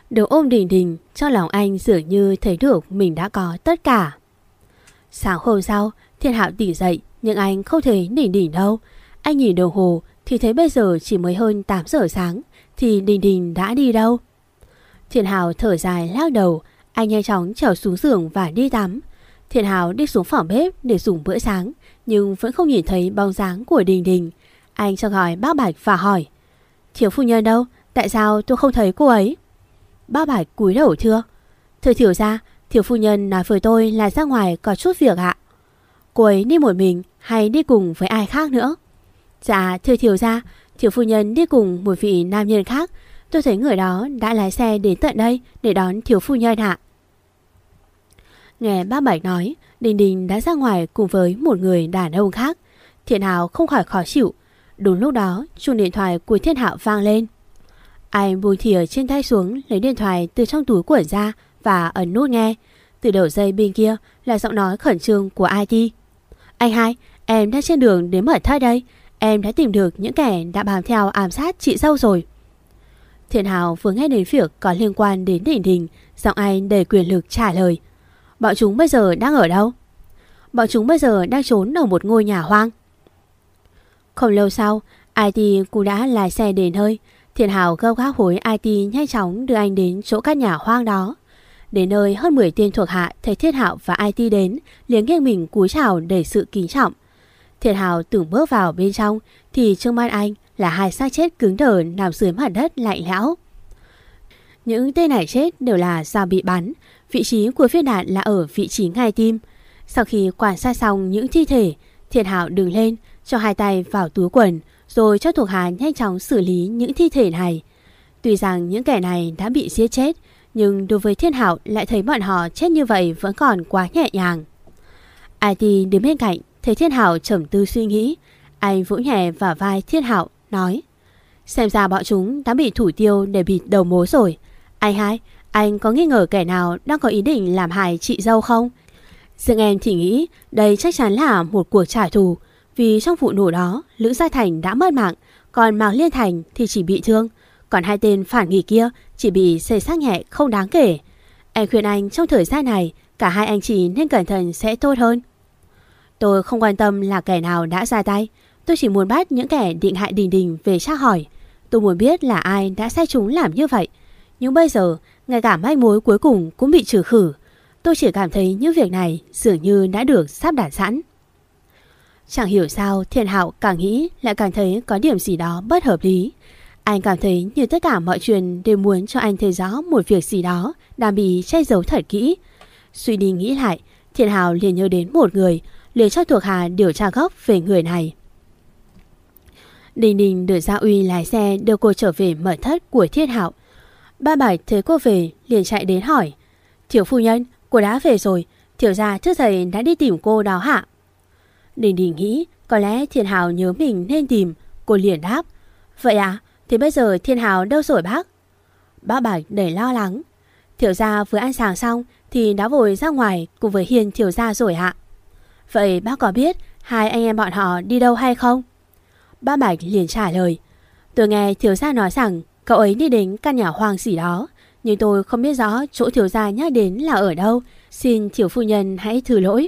Được ôm Đình Đình, trong lòng anh dường như thấy được mình đã có tất cả. Sáng hôm sau, Thiên Hạo tỉnh dậy, nhưng anh không thấy Đình Đình đâu. Anh nhìn đồng hồ thì thấy bây giờ chỉ mới hơn 8 giờ sáng, thì Đình Đình đã đi đâu? Thiên Hạo thở dài lắc đầu, anh nhanh chóng trèo xuống giường và đi tắm. Thiên Hạo đi xuống phòng bếp để dùng bữa sáng, nhưng vẫn không nhìn thấy bóng dáng của Đình Đình. Anh cho gọi bác Bạch và hỏi: Thiếu phu nhân đâu? Tại sao tôi không thấy cô ấy? Bác Bạch cúi đầu thưa: Thưa thiếu gia, thiếu phu nhân nói với tôi là ra ngoài có chút việc ạ. Cô ấy đi một mình hay đi cùng với ai khác nữa? Dạ thưa thiếu gia, thiếu phu nhân đi cùng một vị nam nhân khác. Tôi thấy người đó đã lái xe đến tận đây để đón thiếu phu nhân ạ. Nghe bác Bạch nói Đình Đình đã ra ngoài cùng với một người đàn ông khác, Thiên Hạo không khỏi khó chịu. Đúng lúc đó chuông điện thoại của Thiên Hạo vang lên. Anh buông thìa trên tay xuống, lấy điện thoại từ trong túi quần ra và ấn nút nghe. Từ đầu dây bên kia là giọng nói khẩn trương của IT. Anh hai, em đang trên đường đến mật thất đây. Em đã tìm được những kẻ đã bám theo ám sát chị dâu rồi. Thiên Hạo vừa nghe đến việc có liên quan đến Đình Đình, giọng anh đầy quyền lực trả lời: Bọn chúng bây giờ đang ở đâu? Bọn chúng bây giờ đang trốn ở một ngôi nhà hoang. Không lâu sau, IT cũng đã lái xe đến nơi. Thiên Hạo gấp gáp hối IT nhanh chóng đưa anh đến chỗ căn nhà hoang đó. Đến nơi, hơn 10 tên thuộc hạ thấy Thiên Hạo và IT đến, liền nghiêng mình cúi chào đầy sự kính trọng. Thiên Hạo từng bước vào bên trong thì trước mắt anh là hai xác chết cứng đờ nằm dưới mặt đất lạnh lẽo. Những tên này chết đều là do bị bắn. Vị trí của viên đạn là ở vị trí ngay tim. Sau khi quan sát xong những thi thể, Thiên Hạo đứng lên, cho hai tay vào túi quần, rồi cho thuộc hạ nhanh chóng xử lý những thi thể này. Tuy rằng những kẻ này đã bị giết chết, nhưng đối với Thiên Hạo lại thấy bọn họ chết như vậy vẫn còn quá nhẹ nhàng. IT đứng bên cạnh thấy Thiên Hạo trầm tư suy nghĩ, anh vỗ nhẹ vào vai Thiên Hạo nói: Xem ra bọn chúng đã bị thủ tiêu để bịt đầu mối rồi. Anh hai, anh có nghi ngờ kẻ nào đang có ý định làm hại chị dâu không? Riêng em thì nghĩ đây chắc chắn là một cuộc trả thù. Vì trong vụ nổ đó, Lữ Gia Thành đã mất mạng, còn Mạc Liên Thành thì chỉ bị thương. Còn hai tên phản nghịch kia chỉ bị xây xác nhẹ không đáng kể. Em khuyên anh trong thời gian này, cả hai anh chị nên cẩn thận sẽ tốt hơn. Tôi không quan tâm là kẻ nào đã ra tay. Tôi chỉ muốn bắt những kẻ định hại Đình Đình về tra hỏi. Tôi muốn biết là ai đã sai chúng làm như vậy. Nhưng bây giờ, ngay cả manh mối cuối cùng cũng bị trừ khử. Tôi chỉ cảm thấy những việc này dường như đã được sắp đặt sẵn. Chẳng hiểu sao Thiên Hạo càng nghĩ lại càng thấy có điểm gì đó bất hợp lý. Anh cảm thấy như tất cả mọi chuyện đều muốn cho anh thấy rõ một việc gì đó đang bị che giấu thật kỹ. Suy đi nghĩ lại, Thiên Hạo liền nhớ đến một người, liền cho thuộc hạ điều tra gốc về người này. Đình Đình được Gia Uy lái xe đưa cô trở về mật thất của Thiên Hạo. Ba Bạch thấy cô về liền chạy đến hỏi: Thiếu phu nhân, cô đã về rồi. Thiếu gia trước thầy đã đi tìm cô đó hả? Đình Đình nghĩ có lẽ Thiên Hạo nhớ mình nên tìm. Cô liền đáp: Vậy à? Thì bây giờ Thiên Hạo đâu rồi bác? Bác Bạch đầy lo lắng: Thiếu gia vừa ăn sáng xong thì đã vội ra ngoài cùng với Hiền thiếu gia rồi ạ. Vậy bác có biết hai anh em bọn họ đi đâu hay không? Bác Bạch liền trả lời: Tôi nghe thiếu gia nói rằng cậu ấy đi đến căn nhà hoang gì đó, nhưng tôi không biết rõ chỗ thiếu gia nhắc đến là ở đâu. Xin thiếu phu nhân hãy thứ lỗi.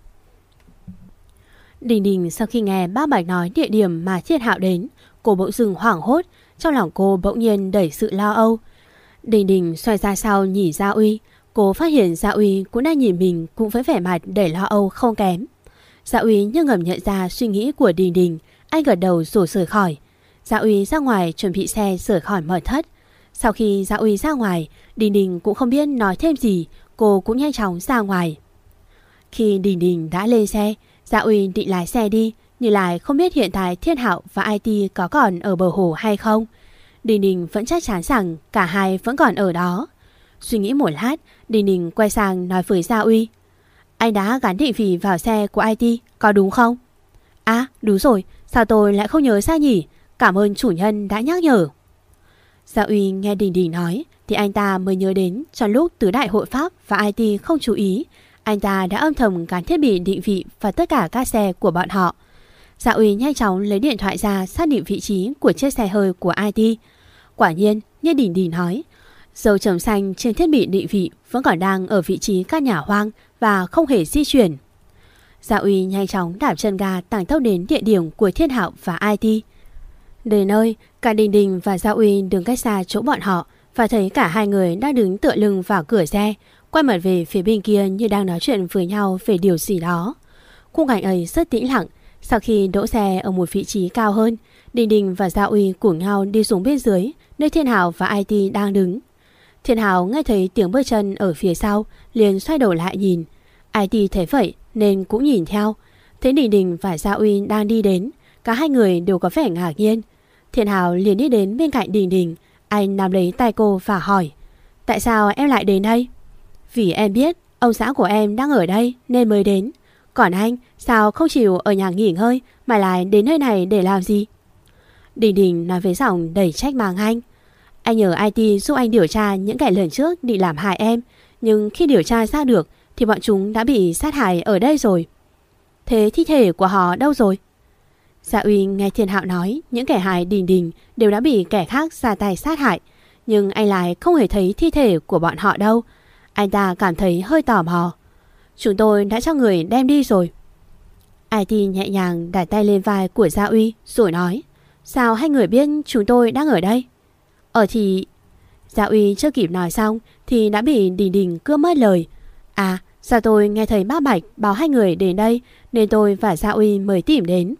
Đình Đình sau khi nghe bác Bạch nói địa điểm mà Thiên Hạo đến, cô bỗng dưng hoảng hốt, trong lòng cô bỗng nhiên đầy sự lo âu. Đình Đình xoay ra sau nhìn Gia Uy, cô phát hiện Gia Uy cũng đang nhìn mình cũng với vẻ mặt đầy lo âu không kém. Gia Uy như ngầm nhận ra suy nghĩ của Đình Đình, anh gật đầu rồi rời khỏi. Gia Uy ra ngoài chuẩn bị xe rời khỏi mật thất. Sau khi Gia Uy ra ngoài, Đình Đình cũng không biết nói thêm gì, cô cũng nhanh chóng ra ngoài. Khi Đình Đình đã lên xe, Gia Uy định lái xe đi, nhưng lại không biết hiện tại Thiên Hạo và IT có còn ở bờ hồ hay không. Đình Đình vẫn chắc chắn rằng cả hai vẫn còn ở đó. Suy nghĩ một lát, Đình Đình quay sang nói với Gia Uy: Anh đã gắn định vị vào xe của IT, có đúng không? À đúng rồi, sao tôi lại không nhớ ra nhỉ? Cảm ơn chủ nhân đã nhắc nhở. Gia Uy nghe Đình Đình nói thì anh ta mới nhớ đến trong lúc tứ đại hội pháp và IT không chú ý, anh ta đã âm thầm gắn thiết bị định vị vào tất cả các xe của bọn họ. Gia Uy nhanh chóng lấy điện thoại ra xác định vị trí của chiếc xe hơi của IT. Quả nhiên như Đình Đình nói, Dấu chấm xanh trên thiết bị định vị vẫn còn đang ở vị trí căn nhà hoang và không hề di chuyển. Gia Uy nhanh chóng đạp chân ga tăng tốc đến địa điểm của Thiên Hạo và IT. Đến nơi, cả Đình Đình và Gia Uy đứng cách xa chỗ bọn họ và thấy cả hai người đang đứng tựa lưng vào cửa xe, quay mặt về phía bên kia như đang nói chuyện với nhau về điều gì đó. Khung cảnh ấy rất tĩnh lặng. Sau khi đỗ xe ở một vị trí cao hơn, Đình Đình và Gia Uy cùng nhau đi xuống bên dưới nơi Thiên Hạo và IT đang đứng. Thiên Hạo nghe thấy tiếng bước chân ở phía sau, liền xoay đầu lại nhìn. IT thấy vậy nên cũng nhìn theo. Thấy Đình Đình và Gia Uy đang đi đến, cả hai người đều có vẻ ngạc nhiên. Thiên Hạo liền đi đến bên cạnh Đình Đình. Anh nắm lấy tay cô và hỏi: tại sao em lại đến đây? Vì em biết ông xã của em đang ở đây nên mới đến. Còn anh sao không chịu ở nhà nghỉ ngơi mà lại đến nơi này để làm gì? Đình Đình nói với giọng đầy trách mắng anh. Anh nhờ IT giúp anh điều tra những kẻ lần trước định làm hại em, nhưng khi điều tra ra được thì bọn chúng đã bị sát hại ở đây rồi. Thế thi thể của họ đâu rồi? Gia Uy nghe Thiên Hạo nói những kẻ hại Đình Đình đều đã bị kẻ khác ra tay sát hại, nhưng anh lại không hề thấy thi thể của bọn họ đâu. Anh ta cảm thấy hơi tò mò. Chúng tôi đã cho người đem đi rồi. IT nhẹ nhàng đặt tay lên vai của Gia Uy rồi nói: sao hai người biết chúng tôi đang ở đây? Thì... Gia Uy chưa kịp nói xong thì đã bị Đình Đình cướp mất lời. Sao tôi nghe thấy bác Bạch bảo hai người đến đây nên tôi và Gia Uy mới tìm đến.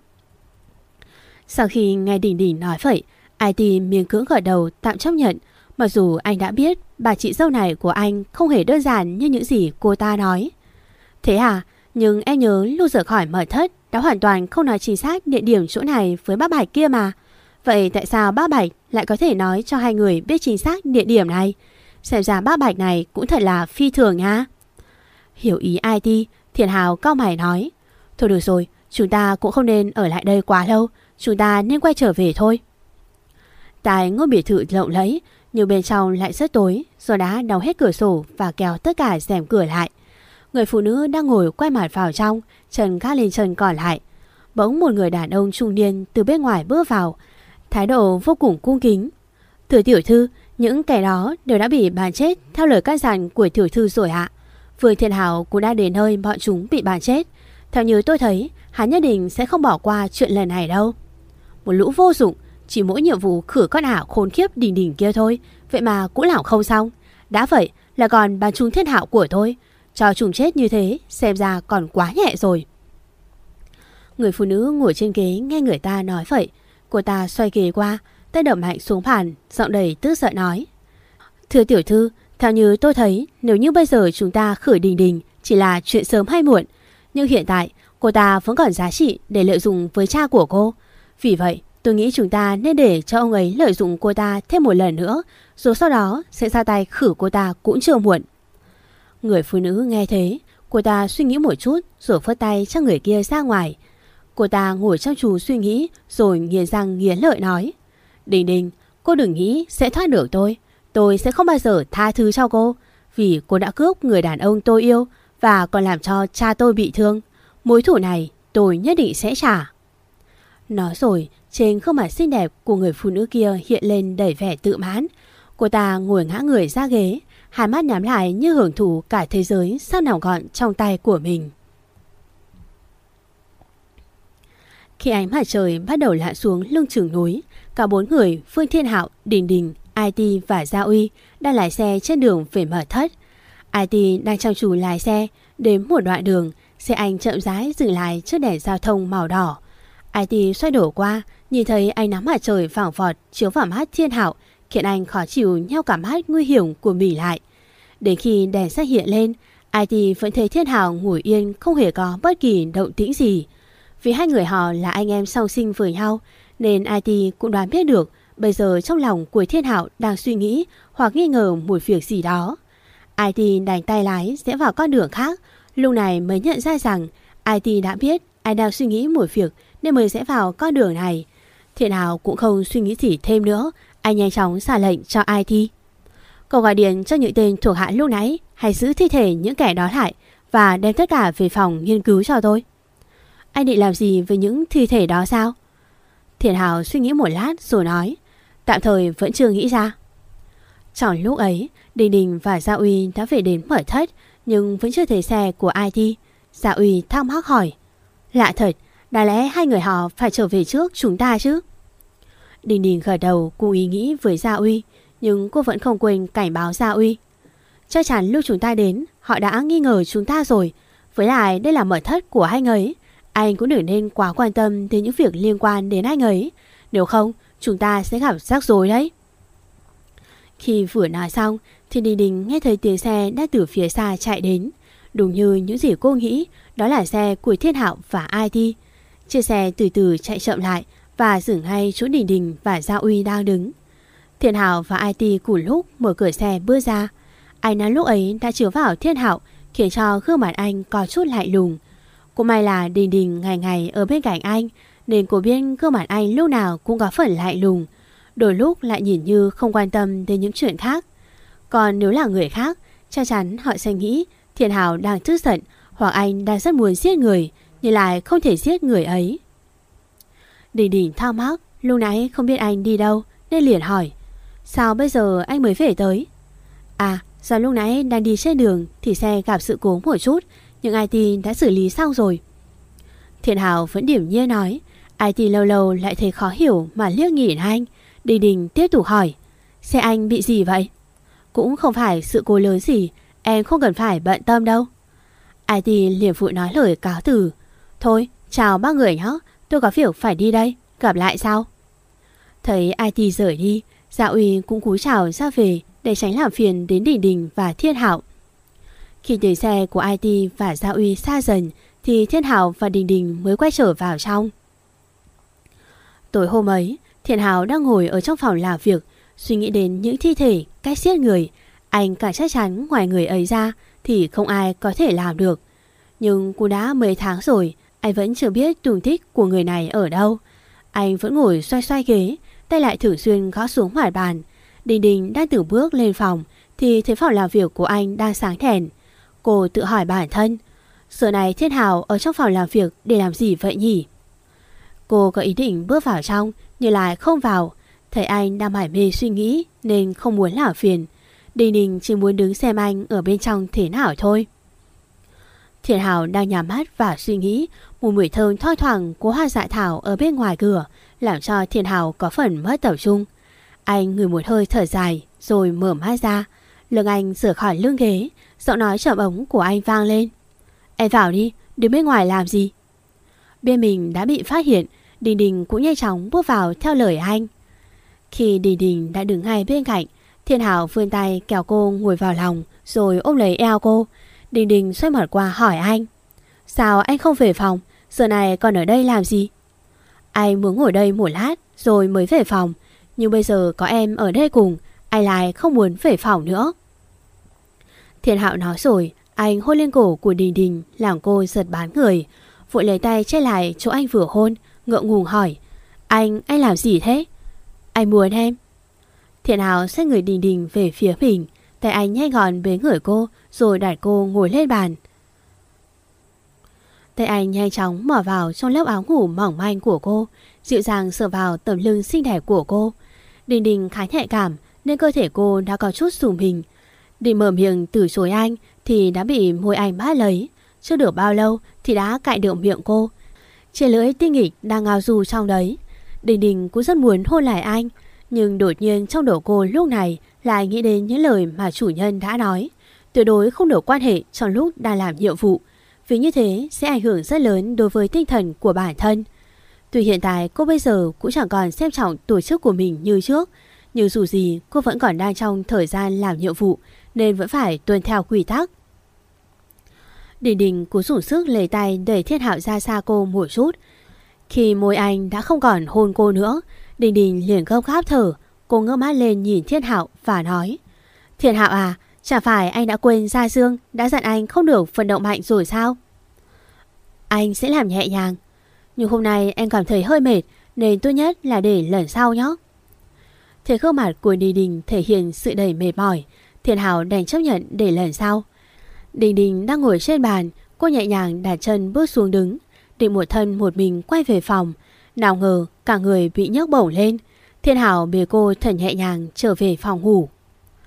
Sau khi nghe Đình Đình nói vậy, IT miễn cưỡng gật đầu tạm chấp nhận. Mặc dù anh đã biết bà chị dâu này của anh không hề đơn giản như những gì cô ta nói. Thế nhưng em nhớ lúc rời khỏi mật thất đã hoàn toàn không nói chính xác địa điểm chỗ này với bác Bạch kia mà. Vậy tại sao bác Bạch lại có thể nói cho hai người biết chính xác địa điểm này? Xem ra bác Bạch này cũng thật là phi thường nha. Hiểu ý IT, Thiên Hạo cau mày nói: thôi được rồi, chúng ta cũng không nên ở lại đây quá lâu, chúng ta nên quay trở về thôi. Tại ngôi biệt thự lộng lẫy, nhưng bên trong lại rất tối, do đã đóng hết cửa sổ và kéo tất cả rèm cửa lại. Người phụ nữ đang ngồi quay mặt vào trong, chân gác lên chân còn lại. Bỗng một người đàn ông trung niên từ bên ngoài bước vào, thái độ vô cùng cung kính. Thưa tiểu thư, những kẻ đó đều đã bị bắn chết theo lời căn dặn của tiểu thư rồi ạ. Vương Thiên Hạo cũng đã đến nơi bọn chúng bị bắn chết. Theo như tôi thấy, hắn nhất định sẽ không bỏ qua chuyện lần này đâu. Một lũ vô dụng, chỉ mỗi nhiệm vụ khử con ả khốn khiếp Đình Đình kia thôi, vậy mà cũng làm không xong. Đã vậy là còn bắn trúng Thiên Hạo của tôi. Cho chúng chết như thế xem ra còn quá nhẹ rồi. Người phụ nữ ngồi trên ghế nghe người ta nói vậy, cô ta xoay ghế qua, tay đập mạnh xuống bàn, giọng đầy tức giận nói: thưa tiểu thư, theo như tôi thấy, nếu như bây giờ chúng ta khử Đình Đình chỉ là chuyện sớm hay muộn, nhưng hiện tại cô ta vẫn còn giá trị để lợi dụng với cha của cô. Vì vậy tôi nghĩ chúng ta nên để cho ông ấy lợi dụng cô ta thêm một lần nữa, rồi sau đó sẽ ra tay khử cô ta cũng chưa muộn. Người phụ nữ nghe thế, cô ta suy nghĩ một chút rồi phất tay cho người kia ra ngoài. Cô ta ngồi chăm chú suy nghĩ rồi nghiến răng nghiến lợi nói: Đình Đình, cô đừng nghĩ sẽ thoát được tôi. Tôi sẽ không bao giờ tha thứ cho cô, vì cô đã cướp người đàn ông tôi yêu và còn làm cho cha tôi bị thương. Mối thù này tôi nhất định sẽ trả. Nói rồi, trên khuôn mặt xinh đẹp của người phụ nữ kia hiện lên đầy vẻ tự mãn. Cô ta ngồi ngã người ra ghế, hai mắt nhắm lại như hưởng thụ cả thế giới sắp nằm gọn trong tay của mình. Khi ánh mặt trời bắt đầu lặn xuống lưng chừng núi, cả bốn người Vương Thiên Hạo, Đình Đình, IT và Gia Uy đang lái xe trên đường về mật thất. IT đang chăm chú lái xe. Đến một đoạn đường, xe anh chậm rãi dừng lại trước đèn giao thông màu đỏ. IT xoay đổ qua, nhìn thấy ánh nắng mặt trời phảng phọt chiếu vào mắt Thiên Hạo, khiến anh khó chịu nheo cảm mắt nguy hiểm của mình lại. Đến khi đèn xe hiện lên, IT vẫn thấy Thiên Hạo ngồi yên, không hề có bất kỳ động tĩnh gì. Vì hai người họ là anh em song sinh với nhau, nên IT cũng đoán biết được bây giờ trong lòng của Thiên Hạo đang suy nghĩ hoặc nghi ngờ một việc gì đó. IT đánh tay lái rẽ vào con đường khác, lúc này mới nhận ra rằng IT đã biết anh đang suy nghĩ một việc nên mới rẽ vào con đường này. Thiên Hạo cũng không suy nghĩ gì thêm nữa, anh nhanh chóng ra lệnh cho IT: cậu gọi điện cho những tên thuộc hạ lúc nãy, hãy giữ thi thể những kẻ đó lại và đem tất cả về phòng nghiên cứu cho tôi. Anh định làm gì với những thi thể đó sao? Thiên Hạo suy nghĩ một lát rồi nói: tạm thời vẫn chưa nghĩ ra. Trong lúc ấy, Đình Đình và Gia Uy đã về đến mở thất, nhưng vẫn chưa thấy xe của ai đi. Gia Uy thắc mắc hỏi: lạ thật, đáng lẽ hai người họ phải trở về trước chúng ta chứ? Đình Đình gật đầu cùng ý nghĩ với Gia Uy, nhưng cô vẫn không quên cảnh báo Gia Uy: chắc chắn lúc chúng ta đến, họ đã nghi ngờ chúng ta rồi. Với lại đây là mở thất của anh ấy, anh cũng đừng nên quá quan tâm đến những việc liên quan đến anh ấy. Nếu không, chúng ta sẽ gặp rắc rối đấy. Khi vừa nói xong thì Đình Đình nghe thấy tiếng xe đã từ phía xa chạy đến. Đúng như những gì cô nghĩ, đó là xe của Thiên Hạo và IT. Chiếc xe từ từ chạy chậm lại và dừng ngay chỗ Đình Đình và Gia Uy đang đứng. Thiên Hạo và IT cùng lúc mở cửa xe bước ra. Ánh nắng lúc ấy đã chiếu vào Thiên Hạo, khiến cho gương mặt anh có chút lạnh lùng. Cũng may là Đình Đình ngày ngày ở bên cạnh anh, nên cô biết gương mặt anh lúc nào cũng có phần lạnh lùng, đôi lúc lại nhìn như không quan tâm đến những chuyện khác. Còn nếu là người khác, chắc chắn họ sẽ nghĩ Thiên Hạo đang tức giận, hoặc anh đang rất muốn giết người, nhưng lại không thể giết người ấy. Đình Đình thắc mắc, lúc nãy không biết anh đi đâu nên liền hỏi: sao bây giờ anh mới về tới? À, do lúc nãy đang đi trên đường thì xe gặp sự cố một chút, nhưng IT đã xử lý xong rồi. Thiên Hạo vẫn điềm nhiên nói. IT lâu lâu lại thấy khó hiểu mà liếc nhìn anh. Đình Đình tiếp tục hỏi: xe anh bị gì vậy? Cũng không phải sự cố lớn gì, em không cần phải bận tâm đâu. IT liền vội nói lời cáo từ: thôi, chào ba người nhé, tôi có việc phải đi đây, gặp lại sau. Thấy IT rời đi, Gia Uy cũng cúi chào ra về để tránh làm phiền đến Đình Đình và Thiên Hạo. Khi tiếng xe của IT và Gia Uy xa dần thì Thiên Hạo và Đình Đình mới quay trở vào trong. Tối hôm ấy, Thiên Hạo đang ngồi ở trong phòng làm việc, suy nghĩ đến những thi thể, cách giết người. Anh càng chắc chắn ngoài người ấy ra thì không ai có thể làm được. Nhưng cũng đã mấy tháng rồi, anh vẫn chưa biết tung tích của người này ở đâu. Anh vẫn ngồi xoay xoay ghế, tay lại thường xuyên gõ xuống mặt bàn. Đình Đình đang từng bước lên phòng thì thấy phòng làm việc của anh đang sáng đèn. Cô tự hỏi bản thân, giờ này Thiên Hạo ở trong phòng làm việc để làm gì vậy nhỉ? Cô có ý định bước vào trong nhưng lại không vào. Thấy anh đang mải mê suy nghĩ nên không muốn làm phiền. Đình Đình chỉ muốn đứng xem anh ở bên trong thế nào thôi. Thiên Hạo đang nhắm mắt và suy nghĩ. Một mùi thơm thoang thoảng của hoa dại thảo ở bên ngoài cửa làm cho Thiên Hạo có phần mất tập trung. Anh ngửi một hơi thở dài rồi mở mắt ra. Lưng anh rời khỏi lưng ghế, giọng nói trầm ống của anh vang lên: em vào đi, đứng bên ngoài làm gì? Bên mình đã bị phát hiện, Đình Đình cũng nhanh chóng bước vào theo lời anh. Khi Đình Đình đã đứng ngay bên cạnh, Thiên Hạo vươn tay kéo cô ngồi vào lòng rồi ôm lấy eo cô. Đình Đình xoay mặt qua hỏi anh: sao anh không về phòng, giờ này còn ở đây làm gì? Anh muốn ngồi đây một lát rồi mới về phòng, nhưng bây giờ có em ở đây cùng, anh lại không muốn về phòng nữa. Thiên Hạo nói rồi, anh hôn lên cổ của Đình Đình làm cô giật bắn người, vội lấy tay che lại chỗ anh vừa hôn, ngượng ngùng hỏi: anh làm gì thế? Anh muốn em. Thiên Hạo xách người Đình Đình về phía mình, tay anh nhanh gọn bế người cô rồi đặt cô ngồi lên bàn. Tay anh nhanh chóng mò vào trong lớp áo ngủ mỏng manh của cô, dịu dàng sờ vào tấm lưng xinh đẹp của cô. Đình Đình khá nhạy cảm nên cơ thể cô đã có chút rùng mình. Định mở miệng từ chối anh thì đã bị môi anh bắt lấy. Chưa được bao lâu thì đã cạy được miệng cô. Trên lưỡi tinh nghịch đang ngao du trong đấy. Đình Đình cũng rất muốn hôn lại anh, nhưng đột nhiên trong đầu cô lúc này lại nghĩ đến những lời mà chủ nhân đã nói: tuyệt đối không được quan hệ trong lúc đang làm nhiệm vụ, vì như thế sẽ ảnh hưởng rất lớn đối với tinh thần của bản thân. Tuy hiện tại cô bây giờ cũng chẳng còn xem trọng tổ chức của mình như trước, nhưng dù gì cô vẫn còn đang trong thời gian làm nhiệm vụ nên vẫn phải tuân theo quy tắc. Đình Đình cố dùng sức lấy tay đẩy Thiên Hạo ra xa cô một chút. Khi môi anh đã không còn hôn cô nữa, Đình Đình liền gấp gáp thở. Cô ngước mắt lên nhìn Thiên Hạo và nói: Thiên Hạo à, chả phải anh đã quên Gia Dương đã dặn anh không được vận động mạnh rồi sao? Anh sẽ làm nhẹ nhàng, nhưng hôm nay em cảm thấy hơi mệt nên tốt nhất là để lần sau nhé. Thấy gương mặt của Đình Đình thể hiện sự đầy mệt mỏi, Thiên Hạo đành chấp nhận để lần sau. Đình Đình đang ngồi trên bàn, cô nhẹ nhàng đặt chân bước xuống đứng, định một thân một mình quay về phòng. Nào ngờ cả người bị nhấc bổng lên. Thiên Hạo bế cô thật nhẹ nhàng trở về phòng ngủ.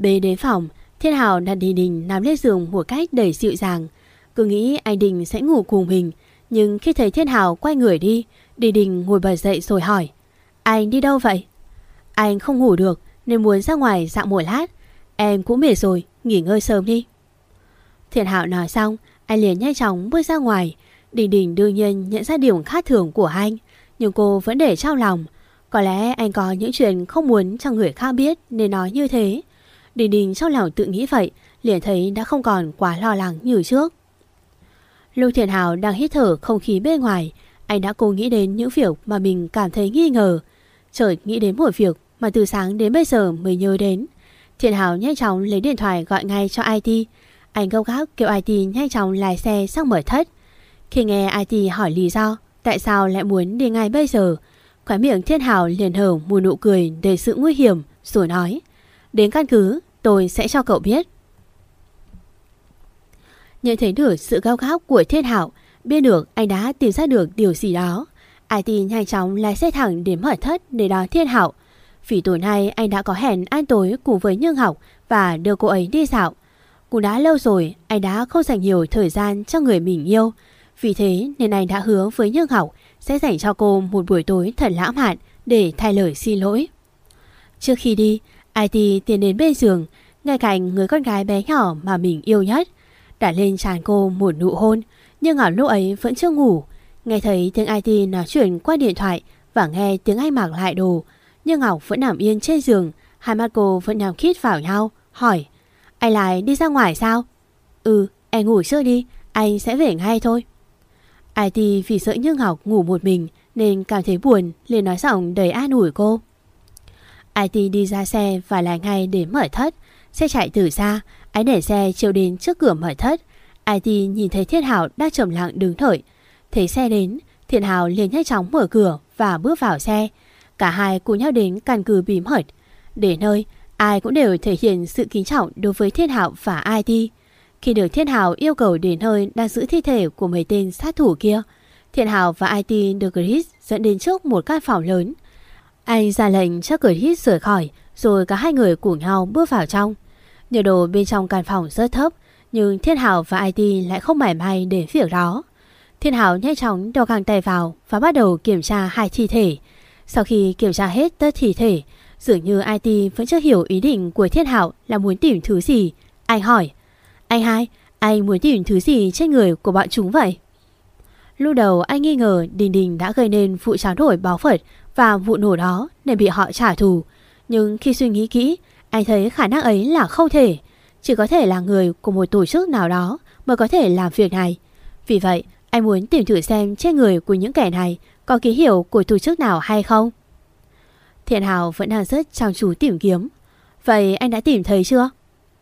Bế đến phòng, Thiên Hào đặt Đình Đình nằm lên giường một cách đầy dịu dàng. Cứ nghĩ anh Đình sẽ ngủ cùng mình, nhưng khi thấy Thiên Hào quay người đi, Đình Đình ngồi bật dậy rồi hỏi: Anh đi đâu vậy? Anh không ngủ được nên muốn ra ngoài dạo một lát. Em cũng mệt rồi, nghỉ ngơi sớm đi. Thiên Hào nói xong, anh liền nhanh chóng bước ra ngoài. Đình Đình đương nhiên nhận ra điểm khác thường của anh, nhưng cô vẫn để trong lòng. Có lẽ anh có những chuyện không muốn cho người khác biết nên nói như thế. Đình Đình trong lòng tự nghĩ vậy, liền thấy đã không còn quá lo lắng như trước. Lúc Thiên Hào đang hít thở không khí bên ngoài, anh đã cố nghĩ đến những việc mà mình cảm thấy nghi ngờ. Chợt nghĩ đến một việc mà từ sáng đến bây giờ mới nhớ đến. Thiên Hào nhanh chóng lấy điện thoại gọi ngay cho IT. Anh gấp gáp kêu IT nhanh chóng lái xe sang mở thất. Khi nghe IT hỏi lý do tại sao lại muốn đi ngay bây giờ, khóe miệng Thiên Hào liền hở một nụ cười đầy sự nguy hiểm rồi nói: Đến căn cứ tôi sẽ cho cậu biết. Nhận thấy được sự gấp gáp của Thiên Hào, biết được anh đã tìm ra được điều gì đó, IT nhanh chóng lái xe thẳng đến mở thất để đón Thiên Hào. Vì tối nay anh đã có hẹn ăn tối cùng với Nhung Học và đưa cô ấy đi dạo. Cũng đã lâu rồi anh đã không dành nhiều thời gian cho người mình yêu. Vì thế nên anh đã hứa với Nhung Học sẽ dành cho cô một buổi tối thật lãng mạn để thay lời xin lỗi. Trước khi đi, IT tiến đến bên giường, ngay cạnh người con gái bé nhỏ mà mình yêu nhất, đặt lên trán cô một nụ hôn. Nhưng Ngọc lúc ấy vẫn chưa ngủ. Nghe thấy tiếng IT nói chuyện qua điện thoại và nghe tiếng anh mặc lại đồ, nhưng Ngọc vẫn nằm yên trên giường, hai mắt cô vẫn nhắm khít vào nhau, hỏi: Anh lại đi ra ngoài sao? Ừ, em ngủ trước đi, anh sẽ về ngay thôi. IT vì sợ Như Ngọc ngủ một mình nên cảm thấy buồn, liền nói giọng đầy an ủi cô. IT đi ra xe và lái ngay đến mở thất. Xe chạy từ xa, ánh đèn xe chiếu đến trước cửa mở thất. IT nhìn thấy Thiên Hào đang trầm lặng đứng đợi. Thấy xe đến, Thiên Hào liền nhanh chóng mở cửa và bước vào xe. Cả hai cùng nhau đến căn cứ bí mật. Đến nơi, ai cũng đều thể hiện sự kính trọng đối với Thiên Hào và IT. Khi được Thiên Hào yêu cầu đến nơi đang giữ thi thể của mấy tên sát thủ kia, Thiên Hào và IT được Chris dẫn đến trước một căn phòng lớn. Anh ra lệnh cho Chris rời khỏi, rồi cả hai người cùng nhau bước vào trong. Nhiệt độ bên trong căn phòng rất thấp, nhưng Thiên Hào và IT lại không mảy may đến việc đó. Thiên Hào nhanh chóng đo găng tay vào và bắt đầu kiểm tra hai thi thể. Sau khi kiểm tra hết tất thi thể, dường như IT vẫn chưa hiểu ý định của Thiên Hào là muốn tìm thứ gì. Anh hỏi: Anh hai, anh muốn tìm thứ gì trên người của bọn chúng vậy? Lúc đầu anh nghi ngờ Đình Đình đã gây nên vụ tráo đổi báu vật và vụ nổ đó nên bị họ trả thù. Nhưng khi suy nghĩ kỹ, anh thấy khả năng ấy là không thể. Chỉ có thể là người của một tổ chức nào đó mới có thể làm việc này. Vì vậy, anh muốn tìm thử xem trên người của những kẻ này có ký hiệu của tổ chức nào hay không. Thiên Hào vẫn đang rất chăm chú tìm kiếm. Vậy anh đã tìm thấy chưa?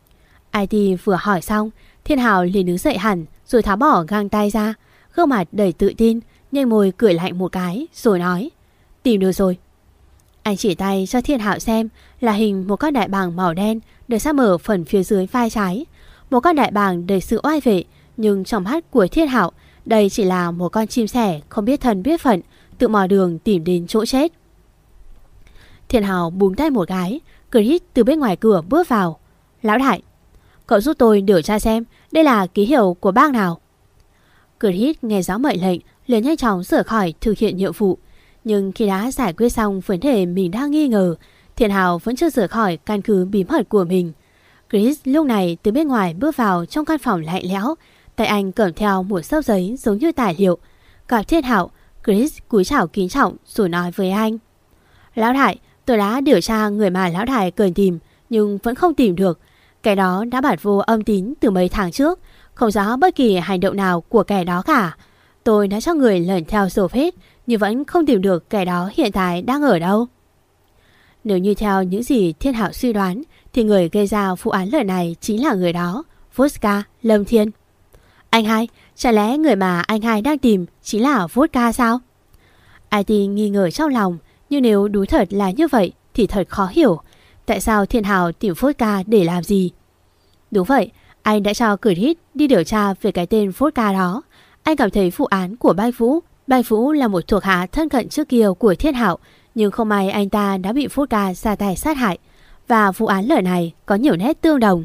IT vừa hỏi xong, Thiên Hào liền đứng dậy hẳn rồi tháo bỏ găng tay ra, gương mặt đầy tự tin, nhanh môi cười lạnh một cái rồi nói: Tìm được rồi. Anh chỉ tay cho Thiên Hào xem là hình một con đại bàng màu đen được xăm ở phần phía dưới vai trái. Một con đại bàng đầy sự oai vệ, nhưng trong mắt của Thiên Hào, đây chỉ là một con chim sẻ không biết thân biết phận, tự mò đường tìm đến chỗ chết. Thiên Hào búng tay một cái, Chris từ bên ngoài cửa bước vào. Lão đại, cậu giúp tôi điều tra xem đây là ký hiệu của bang nào. Chris nghe rõ mệnh lệnh liền nhanh chóng rời khỏi thực hiện nhiệm vụ. Nhưng khi đã giải quyết xong vấn đề mình đang nghi ngờ, Thiên Hào vẫn chưa rời khỏi căn cứ bí mật của mình. Chris lúc này từ bên ngoài bước vào trong căn phòng lạnh lẽo, tay anh cầm theo một xấp giấy giống như tài liệu. Gặp Thiên Hào, Chris cúi chào kính trọng rồi nói với anh: Lão đại, tôi đã điều tra người mà lão đại cần tìm nhưng vẫn không tìm được. Kẻ đó đã bật vô âm tín từ mấy tháng trước, không rõ bất kỳ hành động nào của kẻ đó cả. Tôi đã cho người lần theo dấu vết nhưng vẫn không tìm được kẻ đó hiện tại đang ở đâu. Nếu như theo những gì Thiên Hào suy đoán thì người gây ra vụ án lần này chính là người đó, Vodka Lâm Thiên. Anh hai, chả lẽ người mà anh hai đang tìm chính là Vodka sao? IT nghi ngờ trong lòng, nhưng nếu đúng thật là như vậy thì thật khó hiểu tại sao Thiên Hào tìm Vodka để làm gì. Đúng vậy, anh đã cho Chris đi điều tra về cái tên Vodka đó. Anh cảm thấy vụ án của Bạch Vũ là một thuộc hạ thân cận trước kia của Thiên Hào, nhưng không may anh ta đã bị Vodka ra tay sát hại. và vụ án lần này có nhiều nét tương đồng.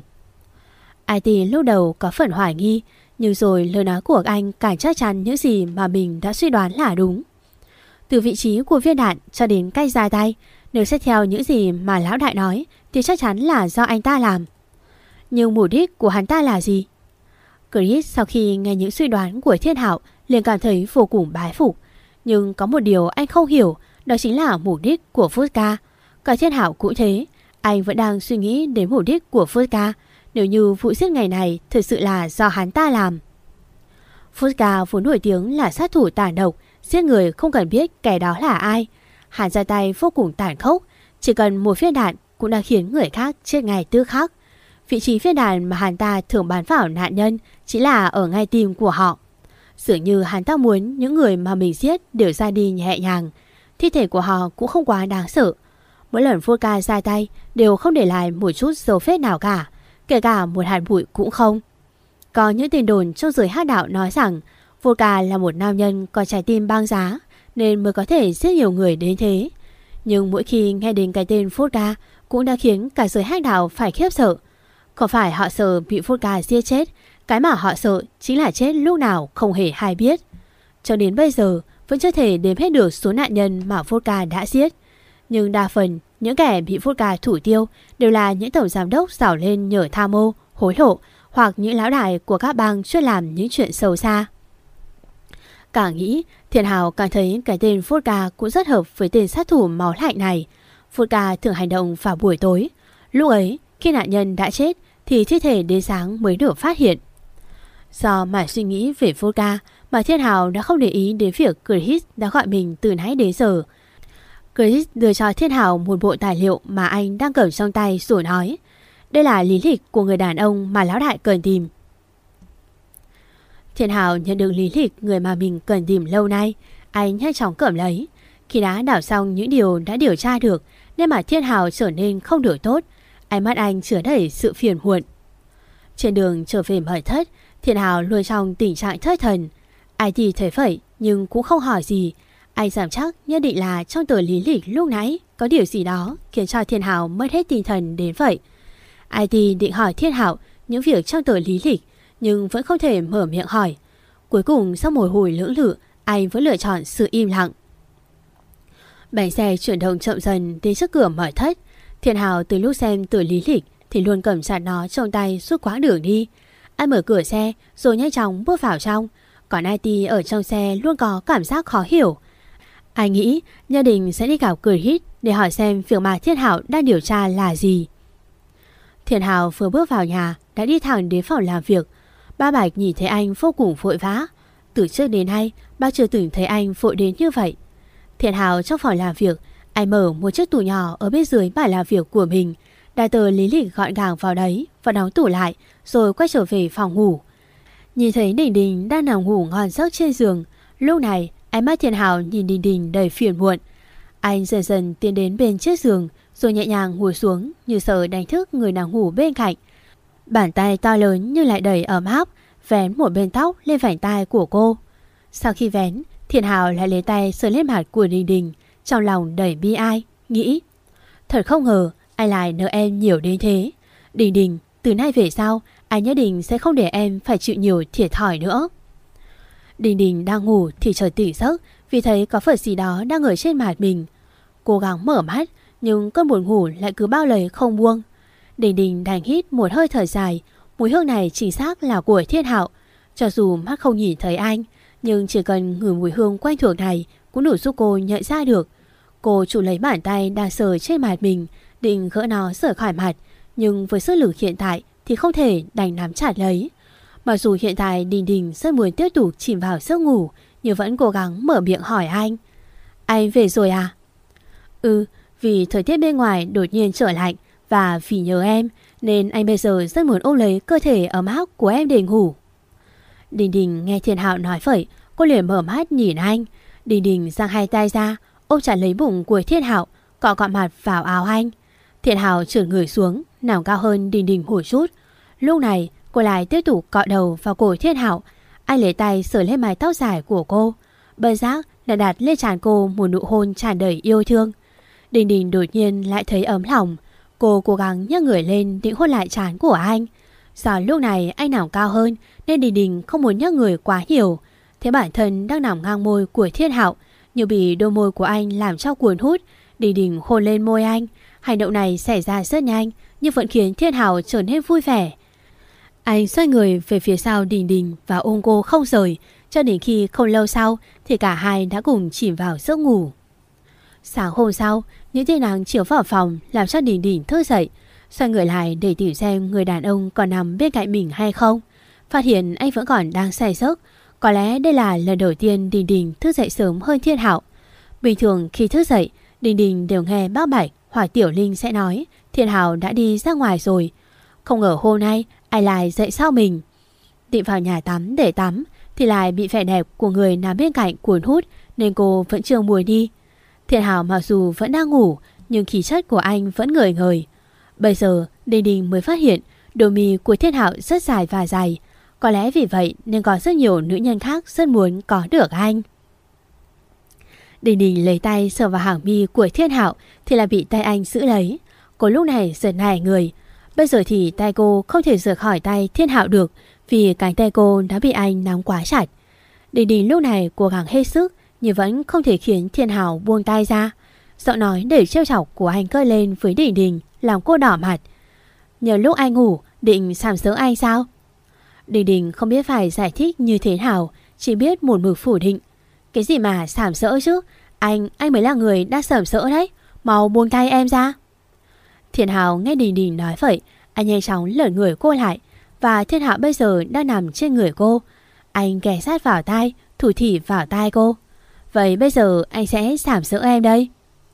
IT lúc đầu có phần hoài nghi, nhưng rồi lời nói của anh càng chắc chắn những gì mà mình đã suy đoán là đúng. Từ vị trí của viên đạn cho đến cách ra tay, nếu xét theo những gì mà lão đại nói thì chắc chắn là do anh ta làm. Nhưng mục đích của hắn ta là gì? Chris sau khi nghe những suy đoán của Thiên Hạo liền cảm thấy vô cùng bái phục. Nhưng có một điều anh không hiểu, đó chính là mục đích của Fusca. Cả Thiên Hạo cũng thế, anh vẫn đang suy nghĩ đến mục đích của Fusca nếu như vụ giết ngày này thực sự là do hắn ta làm. Fusca vốn nổi tiếng là sát thủ tàn độc, giết người không cần biết kẻ đó là ai. Hắn ra tay vô cùng tàn khốc, chỉ cần một viên đạn cũng đã khiến người khác chết ngay tức khắc. Vị trí viên đạn mà hắn ta thường bắn vào nạn nhân chỉ là ở ngay tim của họ. Dường như hắn ta muốn những người mà mình giết đều ra đi nhẹ nhàng. Thi thể của họ cũng không quá đáng sợ. Mỗi lần Fusca ra tay đều không để lại một chút dấu vết nào cả, kể cả một hạt bụi cũng không. Có những tin đồn trong giới hắc đạo nói rằng Fusca là một nam nhân có trái tim băng giá nên mới có thể giết nhiều người đến thế. Nhưng mỗi khi nghe đến cái tên Fusca cũng đã khiến cả giới hắc đạo phải khiếp sợ. Không phải họ sợ bị Fusca giết chết, cái mà họ sợ chính là chết lúc nào không hề hay biết. Cho đến bây giờ vẫn chưa thể đếm hết được số nạn nhân mà Fusca đã giết. Nhưng đa phần những kẻ bị Fusca thủ tiêu đều là những tổng giám đốc giàu lên nhờ tham mô, hối lộ hoặc những lão đại của các bang chuyên làm những chuyện xấu xa. Càng nghĩ, Thiên Hào càng thấy cái tên Fusca cũng rất hợp với tên sát thủ máu lạnh này. Fusca thường hành động vào buổi tối. Lúc ấy, khi nạn nhân đã chết thì thi thể đến sáng mới được phát hiện. Do mải suy nghĩ về Fusca mà Thiên Hào đã không để ý đến việc Chris đã gọi mình từ nãy đến giờ. Chris đưa cho Thiên Hào một bộ tài liệu mà anh đang cầm trong tay rồi nói: đây là lý lịch của người đàn ông mà lão đại cần tìm. Thiên Hào nhận được lý lịch người mà mình cần tìm lâu nay. Anh nhanh chóng cầm lấy. Khi đã đảo xong những điều đã điều tra được nên mà Thiên Hào trở nên không được tốt. Ánh mắt anh chứa đầy sự phiền muộn. Trên đường trở về mật thất, Thiên Hào luôn trong tình trạng thất thần. Ai thì thấy vậy nhưng cũng không hỏi gì. Anh dám chắc nhất định là trong tờ lý lịch lúc nãy có điều gì đó khiến cho Thiên Hào mất hết tinh thần đến vậy. Ai thì định hỏi Thiên Hào những việc trong tờ lý lịch nhưng vẫn không thể mở miệng hỏi. Cuối cùng sau một hồi lưỡng lự, anh vẫn lựa chọn sự im lặng. Bánh xe chuyển động chậm dần đến trước cửa mật thất. Thiên Hào từ lúc xem tờ lý lịch thì luôn cầm chặt nó trong tay suốt quãng đường đi. Anh mở cửa xe rồi nhanh chóng bước vào trong. Còn IT ở trong xe luôn có cảm giác khó hiểu. Anh nghĩ gia đình sẽ đi gặp Chris để hỏi xem việc mà Thiên Hào đang điều tra là gì. Thiên Hào vừa bước vào nhà đã đi thẳng đến phòng làm việc. Ba Bạch nhìn thấy anh vô cùng vội vã. Từ trước đến nay ba chưa từng thấy anh vội đến như vậy. Thiên Hào trong phòng làm việc, anh mở một chiếc tủ nhỏ ở bên dưới bàn làm việc của mình, đặt tờ lý lịch gọn gàng vào đấy và đóng tủ lại, rồi quay trở về phòng ngủ. Nhìn thấy Đình Đình đang nằm ngủ ngon giấc trên giường. Lúc này ánh mắt Thiên Hào nhìn Đình Đình đầy phiền muộn. Anh dần dần tiến đến bên chiếc giường rồi nhẹ nhàng ngồi xuống như sợ đánh thức người đang ngủ bên cạnh. Bàn tay to lớn nhưng lại đầy ấm áp vén một bên tóc lên vành tai của cô. Sau khi vén, Thiên Hào lại lấy tay sờ lên mặt của Đình Đình, trong lòng đầy bi ai, nghĩ: thật không ngờ anh lại nợ em nhiều đến thế. Đình Đình, từ nay về sau anh nhất định sẽ không để em phải chịu nhiều thiệt thòi nữa. Đình Đình đang ngủ thì chợt tỉnh giấc vì thấy có vật gì đó đang ở trên mặt mình. Cố gắng mở mắt nhưng cơn buồn ngủ lại cứ bao lấy không buông. Đình Đình đành hít một hơi thở dài. Mùi hương này chính xác là của Thiên Hạo. Cho dù mắt không nhìn thấy anh, nhưng chỉ cần ngửi mùi hương quen thuộc này cũng đủ giúp cô nhận ra được. Cô chủ lấy bàn tay đang sờ trên mặt mình, định gỡ nó rời khỏi mặt, nhưng với sức lực hiện tại thì không thể, đành nắm chặt lấy. Mặc dù hiện tại Đình Đình rất muốn tiếp tục chìm vào giấc ngủ, nhưng vẫn cố gắng mở miệng hỏi anh: anh về rồi à? Ừ, vì thời tiết bên ngoài đột nhiên trở lạnh và vì nhớ em nên anh bây giờ rất muốn ôm lấy cơ thể ấm áp của em để ngủ. Đình Đình nghe Thiên Hạo nói vậy, cô liền mở mắt nhìn anh. Đình Đình giang hai tay ra ôm chặt lấy bụng của Thiên Hạo, cọ cọ mặt vào áo anh. Thiên Hạo trượt người xuống, nằm cao hơn Đình Đình một chút. Lúc này cô lại tiếp tục cọ đầu vào cổ Thiên Hạo. Anh lấy tay sờ lên mái tóc dài của cô, bất giác lại đặt lên trán cô một nụ hôn tràn đầy yêu thương. Đình Đình đột nhiên lại thấy ấm lòng. Cô cố gắng nhấc người lên định hôn lại trán của anh. Do lúc này anh nằm cao hơn nên Đình Đình không muốn nhấc người quá nhiều. Thế bản thân đang nằm ngang môi của Thiên Hạo, như bị đôi môi của anh làm cho cuốn hút. Đình Đình hôn lên môi anh. Hành động này xảy ra rất nhanh nhưng vẫn khiến Thiên Hạo trở nên vui vẻ. Anh xoay người về phía sau Đình Đình và ôm cô không rời, cho đến khi không lâu sau thì cả hai đã cùng chìm vào giấc ngủ. Sáng hôm sau, những tia nắng chiếu vào phòng làm cho Đình Đình thức dậy, xoay người lại để tìm xem người đàn ông còn nằm bên cạnh mình hay không. Phát hiện anh vẫn còn đang say giấc. Có lẽ đây là lần đầu tiên Đình Đình thức dậy sớm hơn Thiên Hạo. Bình thường khi thức dậy, Đình Đình đều nghe bác Bạch hoặc Tiểu Linh sẽ nói Thiên Hạo đã đi ra ngoài rồi. Không ngờ hôm nay anh lại dậy sau mình. Định vào nhà tắm để tắm thì lại bị vẻ đẹp của người nằm bên cạnh cuốn hút nên cô vẫn chưa muốn đi. Thiên Hạo mặc dù vẫn đang ngủ nhưng khí chất của anh vẫn ngời ngời. Bây giờ Đình Đình mới phát hiện đôi mi của Thiên Hạo rất dài và dày. Có lẽ vì vậy nên có rất nhiều nữ nhân khác rất muốn có được anh. Đình Đình lấy tay sờ vào hàng mi của Thiên Hạo thì là bị tay anh giữ lấy. Cô lúc này giật nảy người. Bây giờ thì tay cô không thể rời khỏi tay Thiên Hạo được vì cánh tay cô đã bị anh nắm quá chặt. Đình Đình lúc này cố gắng hết sức nhưng vẫn không thể khiến Thiên Hạo buông tay ra. Giọng nói để trêu chọc của anh cất lên với Đình Đình làm cô đỏ mặt. Nhờ lúc anh ngủ định sàm sỡ anh sao? Đình Đình không biết phải giải thích như thế nào, chỉ biết một mực phủ định. Cái gì mà sàm sỡ chứ? Anh mới là người đã sàm sỡ đấy. Mau buông tay em ra. Thiên Hạo nghe Đình Đình nói vậy, anh nhanh chóng lởn người cô lại. Và Thiên Hạo bây giờ đang nằm trên người cô. Anh ghé sát vào tai, thủ thỉ vào tai cô. Vậy bây giờ anh sẽ sàm sỡ em đây.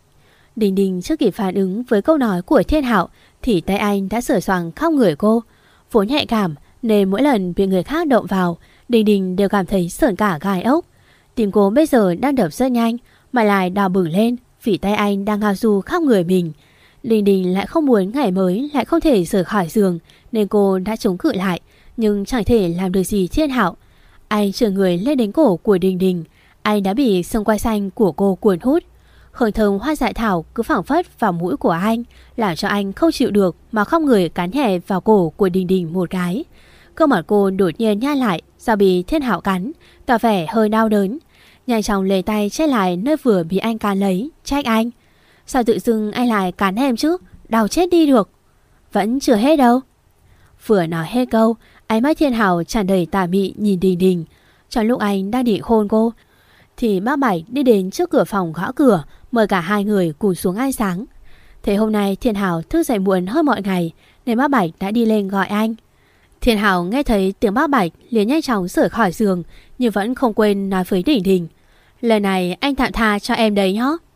Đình Đình chưa kịp phản ứng với câu nói của Thiên Hạo thì tay anh đã sửa soạng khắp người cô. Vốn nhạy cảm nên mỗi lần bị người khác động vào, Đình Đình đều cảm thấy sởn cả gai ốc. Tim cô bây giờ đang đập rất nhanh mà lại đỏ bừng lên vì tay anh đang ngao du khắp người mình. Đình Đình lại không muốn ngày mới lại không thể rời khỏi giường nên cô đã chống cự lại nhưng chẳng thể làm được gì Thiên Hạo. Anh trở người lên đến cổ của Đình Đình. Anh đã bị xương quai xanh của cô cuốn hút. Hương thơm hoa dại thảo cứ phảng phất vào mũi của anh làm cho anh không chịu được mà không người cắn nhẹ vào cổ của Đình Đình một cái. Cơ mặt cô đột nhiên nhăn lại do bị Thiên Hạo cắn, tỏ vẻ hơi đau đớn. Nhanh chóng lấy tay che lại nơi vừa bị anh cắn lấy, trách anh. Sao tự dưng anh lại cắn em chứ? Đau chết đi được. Vẫn chưa hết đâu. Vừa nói hết câu, ánh mắt Thiên Hạo tràn đầy tà mị nhìn Đình Đình. Trong lúc anh đang định hôn cô thì bác Bảy đi đến trước cửa phòng gõ cửa, mời cả hai người cùng xuống ăn sáng. Thế hôm nay Thiên Hạo thức dậy muộn hơn mọi ngày nên bác Bảy đã đi lên gọi anh. Thiên Hạo nghe thấy tiếng bác Bạch liền nhanh chóng rời khỏi giường nhưng vẫn không quên nói với Đình Đình. Lần này anh tạm tha cho em đấy nhé.